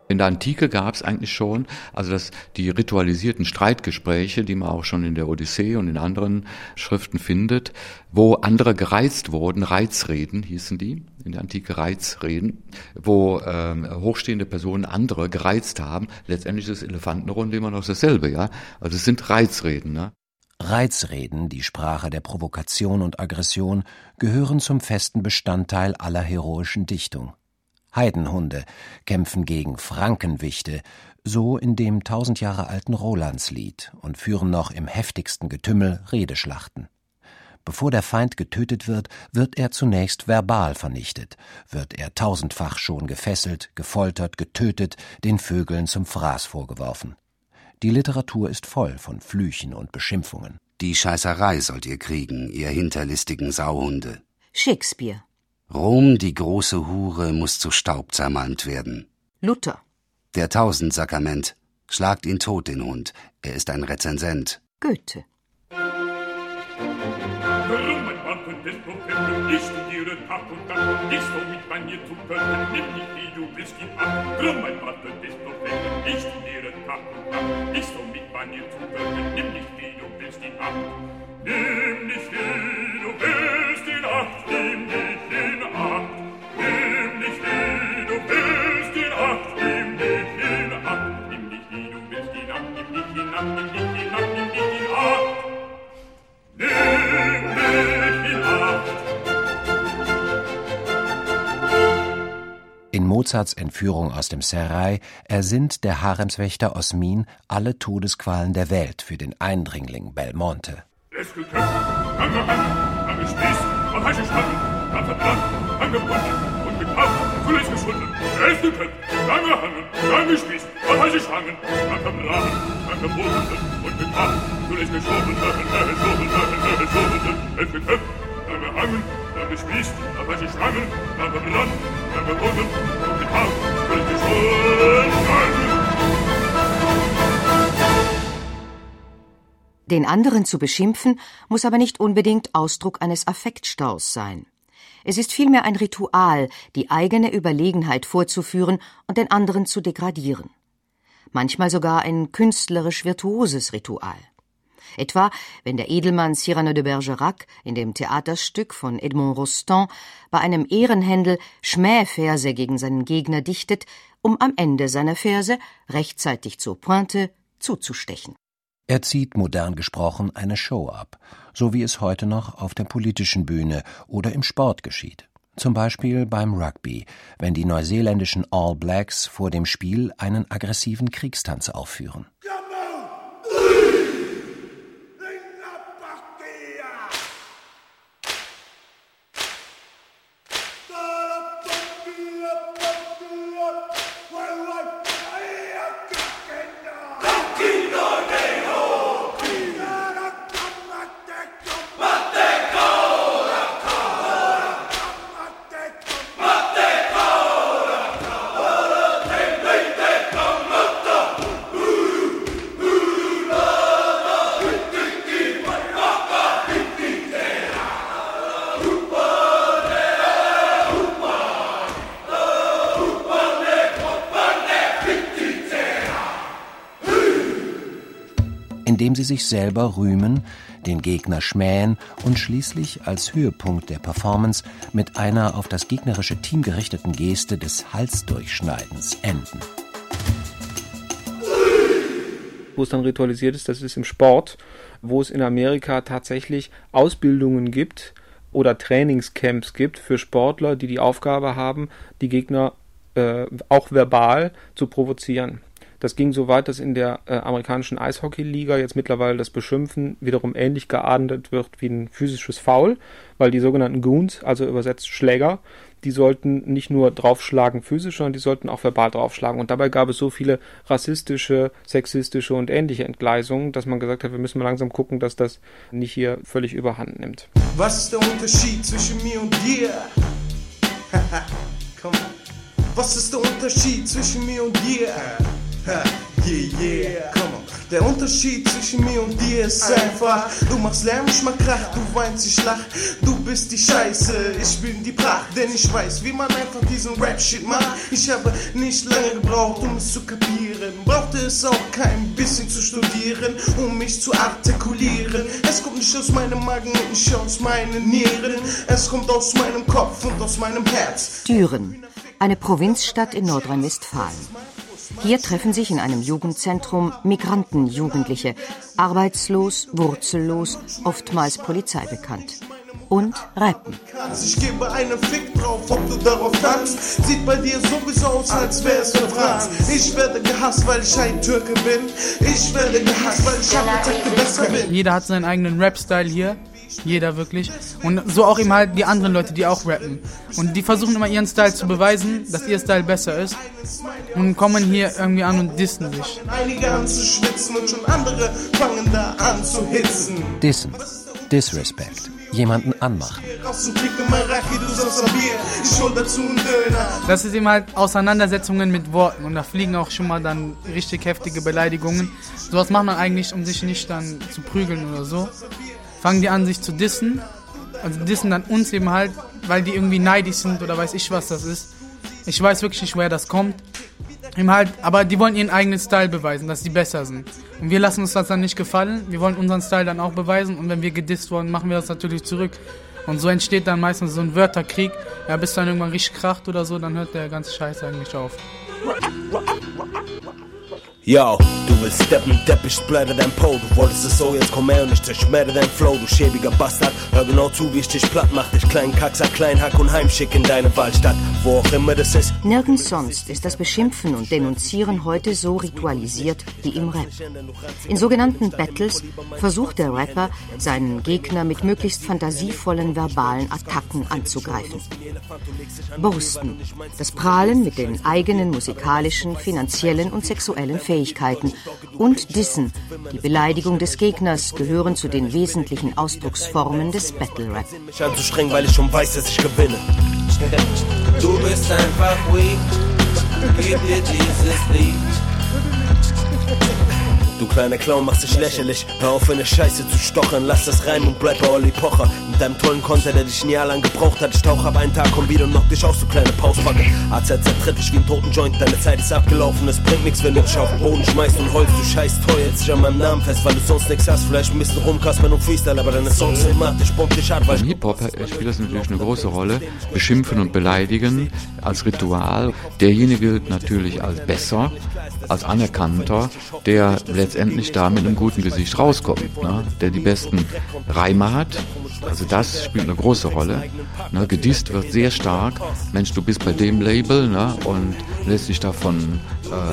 In der Antike gab es eigentlich schon, also die ritualisierten Streitgespräche, die man auch schon in der Odyssee und in anderen Schriften findet, wo andere gereizt wurden, Reizreden hießen die, in der Antike Reizreden, wo hochstehende Personen andere gereizt haben. Letztendlich ist Elefantenrunde immer noch dasselbe, ja. Also es sind Reizreden, ne? Reizreden, die Sprache der Provokation und Aggression, gehören zum festen Bestandteil aller heroischen Dichtung. Heidenhunde kämpfen gegen Frankenwichte, so in dem 1000 Jahre alten Rolandslied, und führen noch im heftigsten Getümmel Redeschlachten. Bevor der Feind getötet wird er zunächst verbal vernichtet, wird er 1000-fach schon gefesselt, gefoltert, getötet, den Vögeln zum Fraß vorgeworfen. Die Literatur ist voll von Flüchen und Beschimpfungen. Die Scheißerei sollt ihr kriegen, ihr hinterlistigen Sauhunde. Shakespeare. Rom, die große Hure, muss zu Staub zermalmt werden. Luther. Der Tausendsakrament. Schlagt ihn tot, den Hund. Er ist ein Rezensent. Goethe. Ich studiere Tag und Tag, nicht so mit bei mir zu können, nimm nicht wie du bist ihn an. Drum mein Vater des Propheten, ich studiere Tag und Tag, nicht so mit bei mir zu können, nimm nicht wie du bist ihn an. Nimm nicht wie du bist ihn Acht, nimm nicht in Acht. Nimm nicht wie du bist ihn Acht, nimm nicht in Acht. Nimm nicht wie du bist ihn Acht, nimm nicht in Acht, nimm nicht in Acht, nimm nicht in Acht. Nimm nicht in Acht. In Mozarts Entführung aus dem Serail ersinnt der Haremswächter Osmin alle Todesqualen der Welt für den Eindringling Belmonte. Es geköpft, angehangen, angespießt, auf heiße Stangen, dann verbrannt, angebunden und gekauft, zuletzt geschunden. Es geköpft, angehangen, angespießt, auf heiße Stangen, dann verbrannt, angebunden und gekauft, zuletzt geschoben, es geköpft, angehangen, angespießt, auf heiße Stangen, dann verbrannt, angebunden und gekauft, zuletzt geschoben. Den anderen zu beschimpfen, muss aber nicht unbedingt Ausdruck eines Affektstaus sein. Es ist vielmehr ein Ritual, die eigene Überlegenheit vorzuführen und den anderen zu degradieren. Manchmal sogar ein künstlerisch virtuoses Ritual. Etwa, wenn der Edelmann Cyrano de Bergerac in dem Theaterstück von Edmond Rostand bei einem Ehrenhändel Schmähverse gegen seinen Gegner dichtet, um am Ende seiner Verse rechtzeitig zur Pointe zuzustechen. Er zieht modern gesprochen eine Show ab, so wie es heute noch auf der politischen Bühne oder im Sport geschieht. Zum Beispiel beim Rugby, wenn die neuseeländischen All Blacks vor dem Spiel einen aggressiven Kriegstanz aufführen. Indem sie sich selber rühmen, den Gegner schmähen und schließlich als Höhepunkt der Performance mit einer auf das gegnerische Team gerichteten Geste des Halsdurchschneidens enden. Wo es dann ritualisiert ist, das ist im Sport, wo es in Amerika tatsächlich Ausbildungen gibt oder Trainingscamps gibt für Sportler, die die Aufgabe haben, die Gegner auch verbal zu provozieren. Das ging so weit, dass in der amerikanischen Eishockey-Liga jetzt mittlerweile das Beschimpfen wiederum ähnlich geahndet wird wie ein physisches Foul, weil die sogenannten Goons, also übersetzt Schläger, die sollten nicht nur draufschlagen physisch, sondern die sollten auch verbal draufschlagen. Und dabei gab es so viele rassistische, sexistische und ähnliche Entgleisungen, dass man gesagt hat, wir müssen mal langsam gucken, dass das nicht hier völlig überhand nimmt. Was ist der Unterschied zwischen mir und dir? Komm. Was ist der Unterschied zwischen mir und dir? Yeah, yeah, come on. Der Unterschied zwischen mir und dir ist einfach: Du machst Lärm, ich mach Krach, du weinst, ich lach. Du bist die Scheiße, ich bin die Pracht. Denn ich weiß, wie man einfach diesen Rap-Shit macht. Ich habe nicht lange gebraucht, um es zu kapieren. Brauchte es auch kein bisschen zu studieren, um mich zu artikulieren. Es kommt nicht aus meinem Magen und nicht aus meinen Nieren. Es kommt aus meinem Kopf und aus meinem Herz. Düren, eine Provinzstadt in Nordrhein-Westfalen. Hier treffen sich in einem Jugendzentrum Migrantenjugendliche, arbeitslos, wurzellos, oftmals polizeibekannt. Und rappen. Ich gebe einen Fick drauf, ob du darauf tanzt. Sieht bei dir sowieso aus, als wär's für Franz. Ich werde gehasst, weil ich ein Türke bin. Ich werde gehasst, weil ich Architekte besser bin. Jeder hat seinen eigenen Rap-Style hier. Jeder wirklich. Und so auch eben halt die anderen Leute, die auch rappen. Und die versuchen immer ihren Style zu beweisen, dass ihr Style besser ist. Und kommen hier irgendwie an und dissen sich. Einige an zu schwitzen und schon andere fangen da an zu hitzen. Dissen. Disrespect. Jemanden anmachen. Das ist eben halt Auseinandersetzungen mit Worten. Und da fliegen auch schon mal dann richtig heftige Beleidigungen. Sowas macht man eigentlich, um sich nicht dann zu prügeln oder so. Fangen die an, sich zu dissen. Also dissen dann uns eben halt, weil die irgendwie neidisch sind oder weiß ich, was das ist. Ich weiß wirklich nicht, woher das kommt. Eben halt, aber die wollen ihren eigenen Style beweisen, dass sie besser sind. Und wir lassen uns das dann nicht gefallen. Wir wollen unseren Style dann auch beweisen. Und wenn wir gedisst wurden, machen wir das natürlich zurück. Und so entsteht dann meistens so ein Wörterkrieg. Ja, bis dann irgendwann richtig kracht oder so, dann hört der ganze Scheiß eigentlich auf. Yo, du willst steppen, Depp, ich splatter dein Po. Du wolltest es so, jetzt komm her und ich zerschmetter dein Flow. Du schäbiger Bastard, hör genau zu, wie ich dich platt mach. Dich kleinen Kaxer, Kleinhack und heimschick in deine Wahlstadt, wo auch immer das ist. Nirgends sonst ist das Beschimpfen und Denunzieren heute so ritualisiert wie im Rap. In sogenannten Battles versucht der Rapper, seinen Gegner mit möglichst fantasievollen verbalen Attacken anzugreifen. Boasten, das Prahlen mit den eigenen musikalischen, finanziellen und sexuellen Fähigkeiten. Und Dissen, die Beleidigung des Gegners, gehören zu den wesentlichen Ausdrucksformen des Battle-Rap. Ich bin zu streng, weil ich schon weiß, dass ich gewinne. Du bist einfach weak, gib dir dieses Lied. Du kleiner Clown, machst dich lächerlich. Hör auf, in der Scheiße zu stochern. Lass das rein und bleib bei Olli Pocher. Mit deinem tollen Konter, der dich ein Jahr lang gebraucht hat. Ich tauch ab einen Tag, komm wieder und knock dich aus, du kleine Pausbacke. AZ zertritt dich wie ein toten Joint. Deine Zeit ist abgelaufen, es bringt nichts, wenn du dich auf den Boden schmeißt und heulst. Du scheiß teuer, jetzt dich an meinem Namen fest, weil du sonst nichts hast. Vielleicht ein bisschen rumkaspern und Freestyle, aber deine Songs sind matt. Ich bomb dich ab, weil im Hip-Hop spielt das natürlich eine große Rolle. Beschimpfen und beleidigen als Ritual. Derjenige gilt natürlich als besser, als anerkannter, der letztendlich da mit einem guten Gesicht rauskommt, ne? Der die besten Reime hat. Also das spielt eine große Rolle. Ne? Gedisst wird sehr stark. Mensch, du bist bei dem Label, ne? Und lässt dich davon,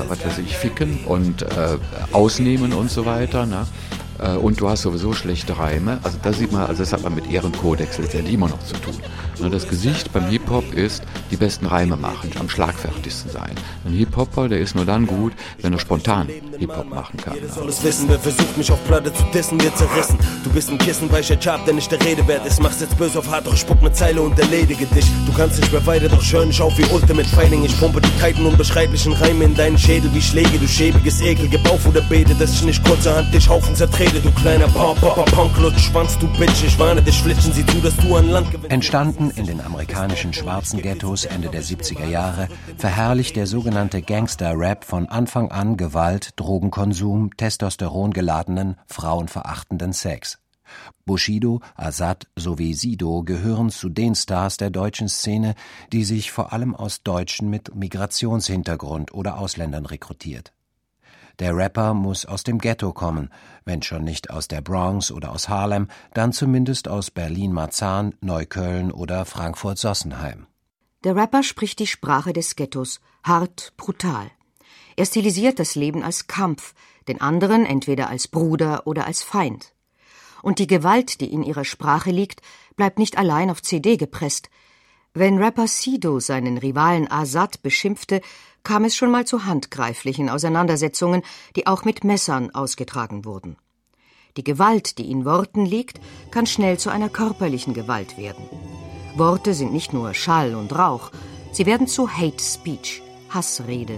ficken und ausnehmen und so weiter. Ne? Und du hast sowieso schlechte Reime. Also das sieht man, also das hat man mit Ehrenkodex letztendlich immer noch zu tun. Das Gesicht beim Hip-Hop ist, die besten Reime machen, am schlagfertigsten sein. Ein Hip-Hopper, der ist nur dann gut, wenn er spontan Hip-Hop machen kann. Jeder soll es wissen, wer versucht mich auf Platte zu dissen, wird zerrissen. Du bist ein kissenweicher Chap, der nicht der Rede wert ist. Machst jetzt böse auf hart, doch spuck ne Zeile und erledige dich. Du kannst nicht mehr weiter, doch schön nicht auf wie Ultimate Fighting. Ich pumpe die kalten, unbeschreiblichen Reime in deinen Schädel wie Schläge. Du schäbiges Ekel, gib auf oder bete, dass ich nicht kurzerhand dich Haufen zertrete. Du kleiner Punk-Lutsch-Schwanz, du Bitch. Ich warne dich, flitschen sie zu, dass du an Land gewinnst. Entstanden in den amerikanischen schwarzen Ghettos Ende der 70er Jahre, verherrlicht der sogenannte Gangster-Rap von Anfang an Gewalt, Drogenkonsum, testosterongeladenen, frauenverachtenden Sex. Bushido, Azad sowie Sido gehören zu den Stars der deutschen Szene, die sich vor allem aus Deutschen mit Migrationshintergrund oder Ausländern rekrutiert. Der Rapper muss aus dem Ghetto kommen, wenn schon nicht aus der Bronx oder aus Harlem, dann zumindest aus Berlin-Marzahn, Neukölln oder Frankfurt-Sossenheim. Der Rapper spricht die Sprache des Ghettos, hart, brutal. Er stilisiert das Leben als Kampf, den anderen entweder als Bruder oder als Feind. Und die Gewalt, die in ihrer Sprache liegt, bleibt nicht allein auf CD gepresst. Wenn Rapper Sido seinen Rivalen Azad beschimpfte, kam es schon mal zu handgreiflichen Auseinandersetzungen, die auch mit Messern ausgetragen wurden. Die Gewalt, die in Worten liegt, kann schnell zu einer körperlichen Gewalt werden. Worte sind nicht nur Schall und Rauch, sie werden zu Hate Speech, Hassrede.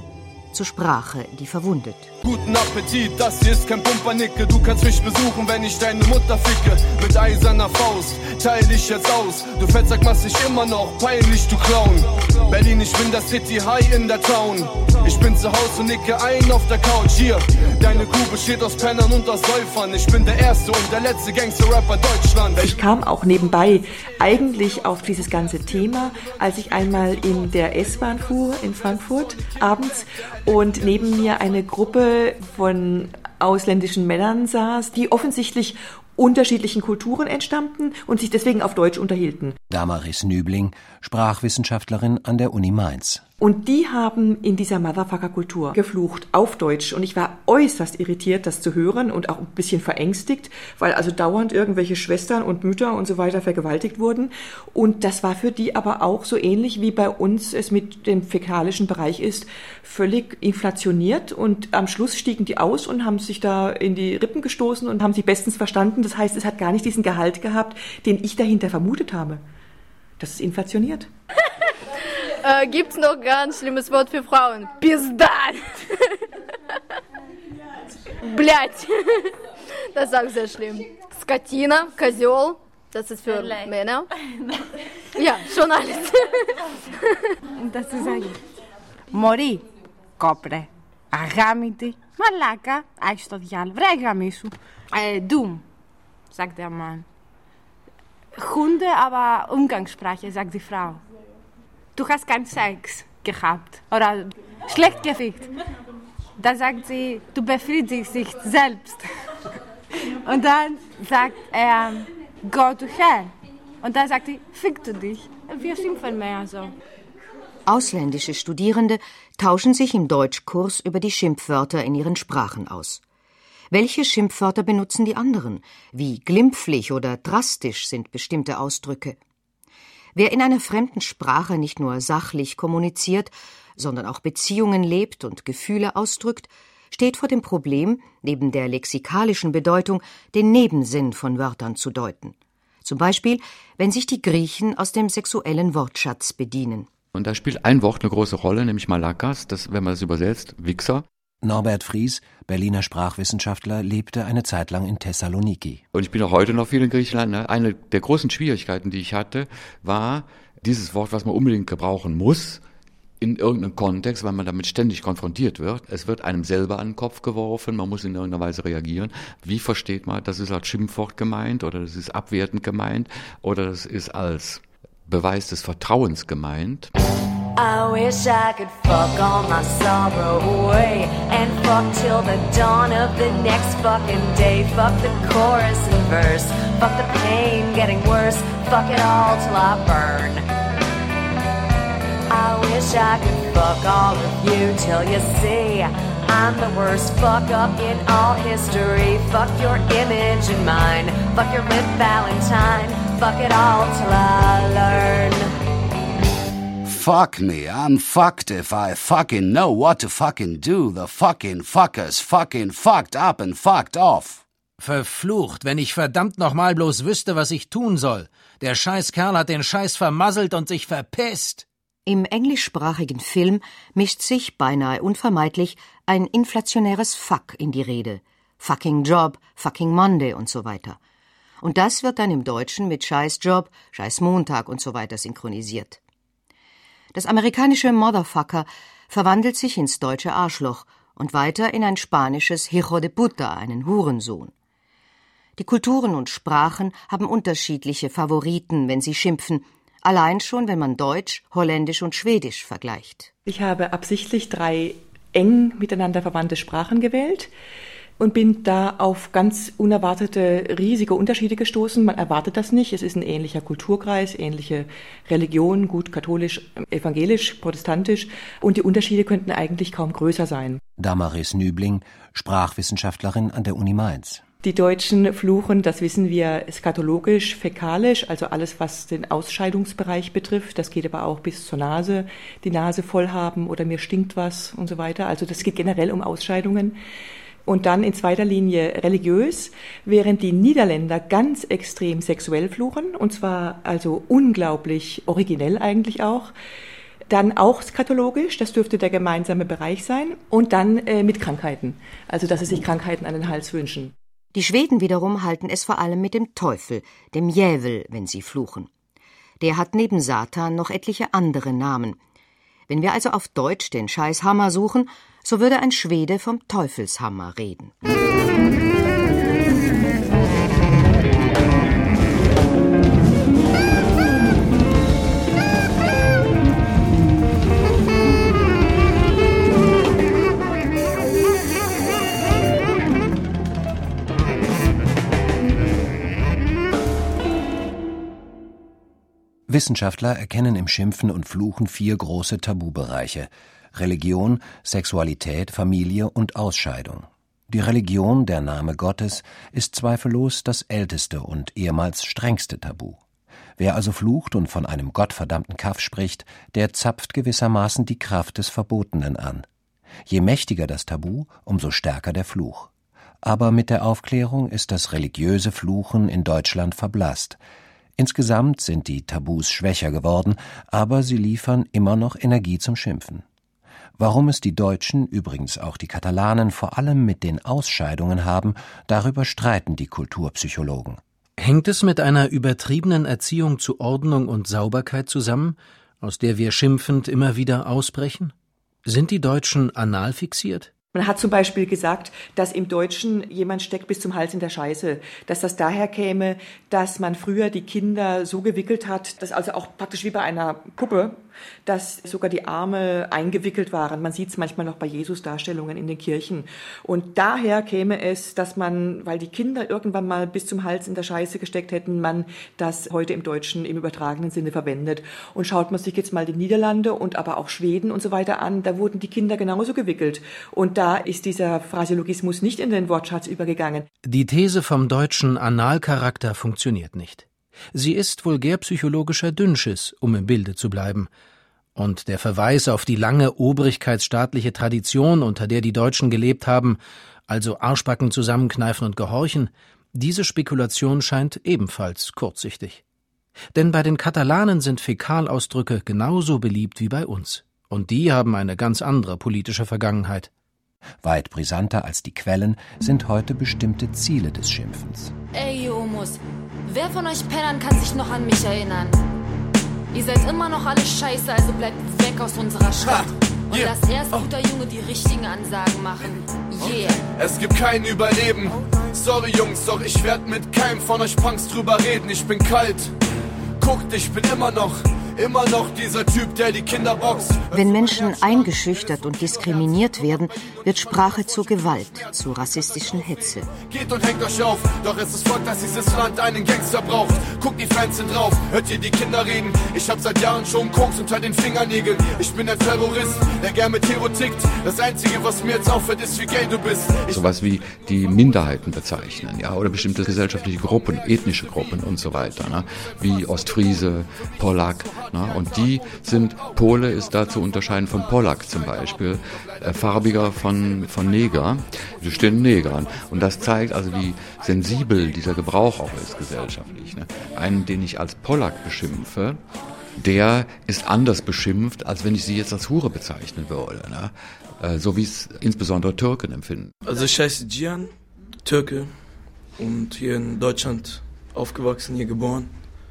zur Sprache, die verwundet. Guten Appetit, das hier ist kein Pumpernicke. Du kannst mich besuchen, wenn ich deine Mutter ficke. Mit eiserner Faust teile ich jetzt aus. Du Fettsack machst dich immer noch peinlich, du Clown. Berlin, ich bin der City High in der Town. Ich bin zu Hause und nicke ein auf der Couch. Hier, deine Kuh besteht aus Pennern und aus Säufern. Ich bin der erste und der letzte Gangster-Rapper Deutschlands. Ich kam auch nebenbei eigentlich auf dieses ganze Thema, als ich einmal in der S-Bahn fuhr in Frankfurt abends und neben mir eine Gruppe von ausländischen Männern saß, die offensichtlich unterschiedlichen Kulturen entstammten und sich deswegen auf Deutsch unterhielten. Damaris Nübling, Sprachwissenschaftlerin an der Uni Mainz. Und die haben in dieser Motherfucker-Kultur geflucht auf Deutsch. Und ich war äußerst irritiert, das zu hören und auch ein bisschen verängstigt, weil also dauernd irgendwelche Schwestern und Mütter und so weiter vergewaltigt wurden. Und das war für die aber auch so ähnlich, wie bei uns es mit dem fäkalischen Bereich ist, völlig inflationiert. Und am Schluss stiegen die aus und haben sich da in die Rippen gestoßen und haben sich bestens verstanden. Das heißt, es hat gar nicht diesen Gehalt gehabt, den ich dahinter vermutet habe. Das ist inflationiert. Gibt's noch ein ganz schlimmes Wort für Frauen? Pizda! Блядь! Das ist auch sehr schlimm. Skatina, Kозел, das ist für Männer. Ja, schon alles. Das zu sagen. Μωρή, κόπρε, αγάμητη, μαλάκα, άχι στο διάλο, βρε γαμίσου. Dumm, sagt der Mann. Hunde, aber Umgangssprache, sagt die Frau. Du hast keinen Sex gehabt oder schlecht gefickt. Da sagt sie, du befriedigst dich selbst. Und dann sagt er, go to hell. Und dann sagt sie, fick du dich. Wir schimpfen mehr so. Ausländische Studierende tauschen sich im Deutschkurs über die Schimpfwörter in ihren Sprachen aus. Welche Schimpfwörter benutzen die anderen? Wie glimpflich oder drastisch sind bestimmte Ausdrücke? Wer in einer fremden Sprache nicht nur sachlich kommuniziert, sondern auch Beziehungen lebt und Gefühle ausdrückt, steht vor dem Problem, neben der lexikalischen Bedeutung den Nebensinn von Wörtern zu deuten. Zum Beispiel, wenn sich die Griechen aus dem sexuellen Wortschatz bedienen. Und da spielt ein Wort eine große Rolle, nämlich Malakas, das, wenn man das übersetzt, Wichser. Norbert Fries, Berliner Sprachwissenschaftler, lebte eine Zeit lang in Thessaloniki. Und ich bin auch heute noch viel in Griechenland. Ne? Eine der großen Schwierigkeiten, die ich hatte, war dieses Wort, was man unbedingt gebrauchen muss, in irgendeinem Kontext, weil man damit ständig konfrontiert wird. Es wird einem selber an den Kopf geworfen, man muss in irgendeiner Weise reagieren. Wie versteht man, das ist als Schimpfwort gemeint oder das ist abwertend gemeint oder das ist als Beweis des Vertrauens gemeint? I wish I could fuck all my sorrow away and fuck till the dawn of the next fucking day. Fuck the chorus and verse, fuck the pain getting worse, fuck it all till I burn. I wish I could fuck all of you till you see I'm the worst fuck up in all history. Fuck your image and mine, fuck your lip Valentine, fuck it all till I learn. Fuck me, I'm fucked if I fucking know what to fucking do. The fucking fuckers fucking fucked up and fucked off. Verflucht, wenn ich verdammt nochmal bloß wüsste, was ich tun soll. Der Scheißkerl hat den Scheiß vermasselt und sich verpisst. Im englischsprachigen Film mischt sich beinahe unvermeidlich ein inflationäres Fuck in die Rede. Fucking Job, fucking Monday und so weiter. Und das wird dann im Deutschen mit Scheißjob, Scheißmontag und so weiter synchronisiert. Das amerikanische Motherfucker verwandelt sich ins deutsche Arschloch und weiter in ein spanisches Hijo de puta, einen Hurensohn. Die Kulturen und Sprachen haben unterschiedliche Favoriten, wenn sie schimpfen, allein schon, wenn man Deutsch, Holländisch und Schwedisch vergleicht. Ich habe absichtlich 3 eng miteinander verwandte Sprachen gewählt und bin da auf ganz unerwartete, riesige Unterschiede gestoßen. Man erwartet das nicht. Es ist ein ähnlicher Kulturkreis, ähnliche Religion, gut katholisch, evangelisch, protestantisch. Und die Unterschiede könnten eigentlich kaum größer sein. Damaris Nübling, Sprachwissenschaftlerin an der Uni Mainz. Die Deutschen fluchen, das wissen wir, skatologisch, fäkalisch, also alles, was den Ausscheidungsbereich betrifft. Das geht aber auch bis zur Nase, die Nase voll haben oder mir stinkt was und so weiter. Also das geht generell um Ausscheidungen. Und dann in zweiter Linie religiös, während die Niederländer ganz extrem sexuell fluchen, und zwar also unglaublich originell eigentlich auch. Dann auch skatologisch, das dürfte der gemeinsame Bereich sein. Und dann mit Krankheiten, also dass sie sich Krankheiten an den Hals wünschen. Die Schweden wiederum halten es vor allem mit dem Teufel, dem Djävul, wenn sie fluchen. Der hat neben Satan noch etliche andere Namen. Wenn wir also auf Deutsch den Scheißhammer suchen, so würde ein Schwede vom Teufelshammer reden. Wissenschaftler erkennen im Schimpfen und Fluchen 4 große Tabubereiche: Religion, Sexualität, Familie und Ausscheidung. Die Religion, der Name Gottes, ist zweifellos das älteste und ehemals strengste Tabu. Wer also flucht und von einem gottverdammten Kaff spricht, der zapft gewissermaßen die Kraft des Verbotenen an. Je mächtiger das Tabu, umso stärker der Fluch. Aber mit der Aufklärung ist das religiöse Fluchen in Deutschland verblasst. Insgesamt sind die Tabus schwächer geworden, aber sie liefern immer noch Energie zum Schimpfen. Warum es die Deutschen, übrigens auch die Katalanen, vor allem mit den Ausscheidungen haben, darüber streiten die Kulturpsychologen. Hängt es mit einer übertriebenen Erziehung zu Ordnung und Sauberkeit zusammen, aus der wir schimpfend immer wieder ausbrechen? Sind die Deutschen anal fixiert? Man hat zum Beispiel gesagt, dass im Deutschen jemand steckt bis zum Hals in der Scheiße, dass das daher käme, dass man früher die Kinder so gewickelt hat, dass also auch praktisch wie bei einer Puppe, dass sogar die Arme eingewickelt waren. Man sieht es manchmal noch bei Jesus-Darstellungen in den Kirchen. Und daher käme es, dass man, weil die Kinder irgendwann mal bis zum Hals in der Scheiße gesteckt hätten, man das heute im Deutschen im übertragenen Sinne verwendet. Und schaut man sich jetzt mal die Niederlande und aber auch Schweden und so weiter an, da wurden die Kinder genauso gewickelt. Und da ist dieser Phraseologismus nicht in den Wortschatz übergegangen. Die These vom deutschen Analcharakter funktioniert nicht. Sie ist vulgärpsychologischer Dünnschiss, um im Bilde zu bleiben. Und der Verweis auf die lange obrigkeitsstaatliche Tradition, unter der die Deutschen gelebt haben, also Arschbacken zusammenkneifen und gehorchen, diese Spekulation scheint ebenfalls kurzsichtig. Denn bei den Katalanen sind Fäkalausdrücke genauso beliebt wie bei uns. Und die haben eine ganz andere politische Vergangenheit. Weit brisanter als die Quellen sind heute bestimmte Ziele des Schimpfens. Ey, Jomus, wer von euch Pennern kann sich noch an mich erinnern? Ihr seid immer noch alle scheiße, also bleibt weg aus unserer Stadt. Und lasst erst guter Junge die richtigen Ansagen machen. Yeah. Es gibt kein Überleben. Sorry Jungs, doch ich werd mit keinem von euch Punks drüber reden. Ich bin kalt. Guckt, ich bin immer noch dieser Typ, der die Kinder boxt. Wenn Menschen eingeschüchtert und diskriminiert werden, wird Sprache zur Gewalt, zu rassistischen Hetze. Geht und hängt euch auf, doch es ist Fakt, dass dieses Land einen Gangster braucht. Guckt die Fans drauf, hört ihr die Kinder reden. Ich hab seit Jahren schon Koks unter den Fingernägeln. Ich bin ein Terrorist, der gern mit Hero tickt. Das Einzige, was mir jetzt auffällt, ist, wie gay du bist. Sowas wie die Minderheiten bezeichnen, ja, oder bestimmte gesellschaftliche Gruppen, ethnische Gruppen und so weiter, ne? Wie Ostfriese, Polak. Na, und die sind, Pole ist da zu unterscheiden von Polak zum Beispiel, farbiger von Neger, die stehen Negern. Und das zeigt also, wie sensibel dieser Gebrauch auch ist gesellschaftlich. Ne? Einen, den ich als Polak beschimpfe, der ist anders beschimpft, als wenn ich sie jetzt als Hure bezeichnen würde. Ne? So wie es insbesondere Türken empfinden. Also ich heiße Cihan, Türke und hier in Deutschland aufgewachsen, hier geboren.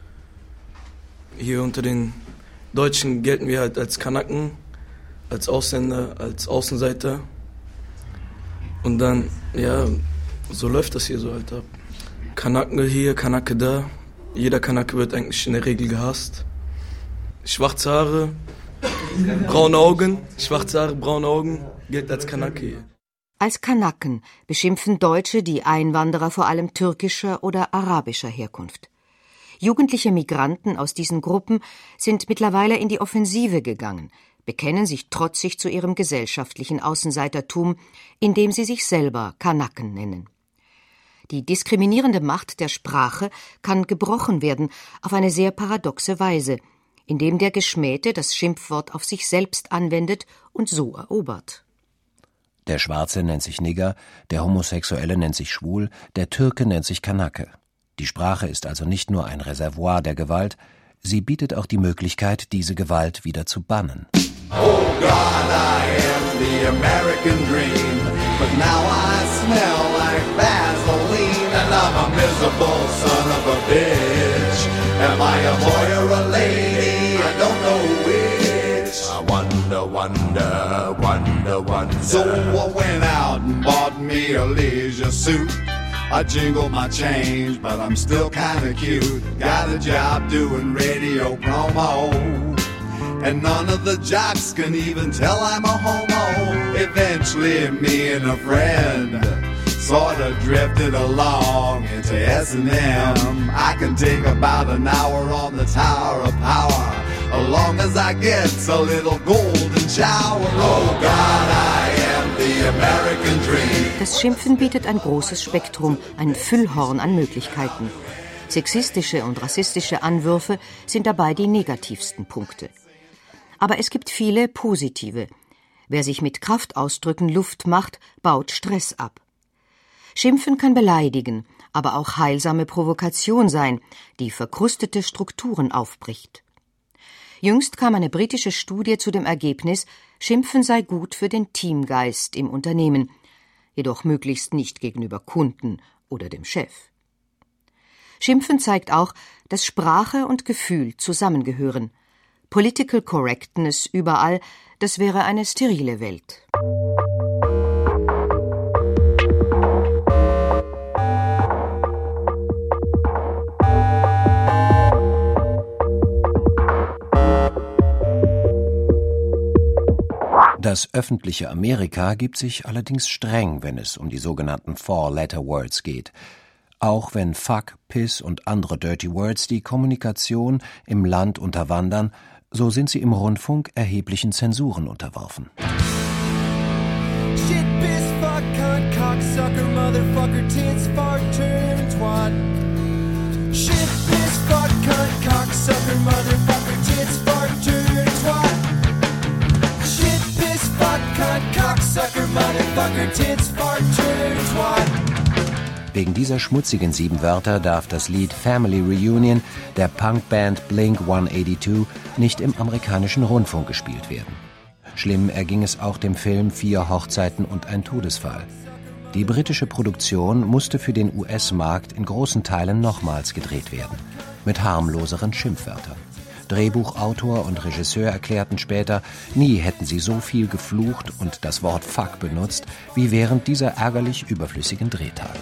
Hier unter den Deutschen gelten wir halt als Kanaken, als Ausländer, als Außenseiter. Und dann, ja, so läuft das hier so halt ab. Kanaken hier, Kanake da. Jeder Kanake wird eigentlich in der Regel gehasst. Schwarze Haare, braune Augen, gilt als Kanake hier. Als Kanaken beschimpfen Deutsche die Einwanderer vor allem türkischer oder arabischer Herkunft. Jugendliche Migranten aus diesen Gruppen sind mittlerweile in die Offensive gegangen, bekennen sich trotzig zu ihrem gesellschaftlichen Außenseitertum, indem sie sich selber Kanaken nennen. Die diskriminierende Macht der Sprache kann gebrochen werden auf eine sehr paradoxe Weise, indem der Geschmähte das Schimpfwort auf sich selbst anwendet und so erobert. Der Schwarze nennt sich Nigger, der Homosexuelle nennt sich schwul, der Türke nennt sich Kanake. Die Sprache ist also nicht nur ein Reservoir der Gewalt, Sie bietet auch die Möglichkeit, diese Gewalt wieder zu bannen. Oh God, I am the American dream, but now I smell like Vaseline, and I'm a miserable son of a bitch. Am I a boy or a lady? I don't know which. I wonder, wonder, wonder, wonder. So I went out and bought me a leisure suit. I jingle my change, but I'm still kinda cute. Got a job doing radio promo, and none of the jocks can even tell I'm a homo. Eventually me and a friend sorta drifted along into S&M. I can take about an hour on the Tower of Power, as long as I get a little golden shower. Oh God, I am the American dream. Das Schimpfen bietet ein großes Spektrum, ein Füllhorn an Möglichkeiten. Sexistische und rassistische Anwürfe sind dabei die negativsten Punkte. Aber es gibt viele positive. Wer sich mit Kraftausdrücken Luft macht, baut Stress ab. Schimpfen kann beleidigen, aber auch heilsame Provokation sein, die verkrustete Strukturen aufbricht. Jüngst kam eine britische Studie zu dem Ergebnis, Schimpfen sei gut für den Teamgeist im Unternehmen, jedoch möglichst nicht gegenüber Kunden oder dem Chef. Schimpfen zeigt auch, dass Sprache und Gefühl zusammengehören. Political Correctness überall, das wäre eine sterile Welt. Das öffentliche Amerika gibt sich allerdings streng, wenn es um die sogenannten Four-Letter-Words geht. Auch wenn Fuck, Piss und andere Dirty Words die Kommunikation im Land unterwandern, so sind sie im Rundfunk erheblichen Zensuren unterworfen. Shit, piss, fuck, cunt, cocksucker, motherfucker, tits, fart, turd, twat. Shit, piss, fuck, cunt, cocksucker, motherfucker, tits, fart, turd, twat. Shit, piss, fuck, cunt, cocksucker, motherfucker, tits, fart, turd, twat. Wegen dieser schmutzigen 7 Wörter darf das Lied Family Reunion der Punkband Blink-182 nicht im amerikanischen Rundfunk gespielt werden. Schlimm erging es auch dem Film 4 Hochzeiten und ein Todesfall. Die britische Produktion musste für den US-Markt in großen Teilen nochmals gedreht werden, mit harmloseren Schimpfwörtern. Drehbuchautor und Regisseur erklärten später, nie hätten sie so viel geflucht und das Wort Fuck benutzt, wie während dieser ärgerlich überflüssigen Drehtage.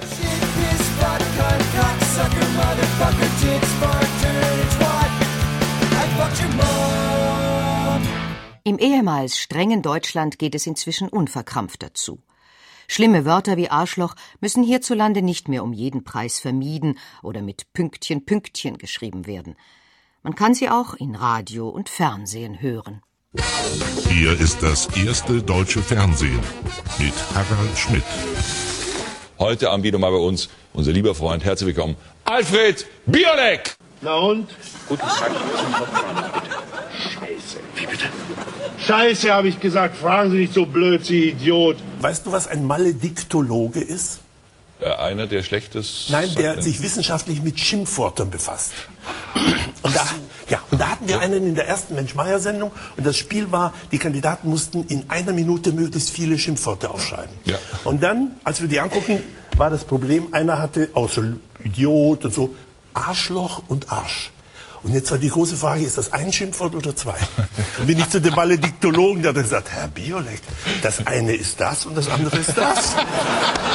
Im ehemals strengen Deutschland geht es inzwischen unverkrampfter zu. Schlimme Wörter wie Arschloch müssen hierzulande nicht mehr um jeden Preis vermieden oder mit Pünktchen, Pünktchen geschrieben werden. Man kann sie auch in Radio und Fernsehen hören. Hier ist das erste deutsche Fernsehen mit Harald Schmidt. Heute am Video mal bei uns unser lieber Freund, herzlich willkommen, Alfred Biolek. Na und? Guten Tag. Scheiße. Wie bitte? Scheiße, habe ich gesagt. Fragen Sie nicht so blöd, Sie Idiot. Weißt du, was ein Malediktologe ist? Einer, der Schlechtes... Nein, der sich wissenschaftlich mit Schimpfwörtern befasst. Und da hatten wir einen in der ersten Mensch-Meier-Sendung und das Spiel war, die Kandidaten mussten in einer Minute möglichst viele Schimpfwörter aufschreiben. Ja. Und dann, als wir die angucken, war das Problem, einer hatte, außer Idiot und so, Arschloch und Arsch. Und jetzt war die große Frage, ist das ein Schimpfwort oder 2? Und bin ich zu dem Malediktologen, der hat gesagt, Herr Biolek, das eine ist das und das andere ist das.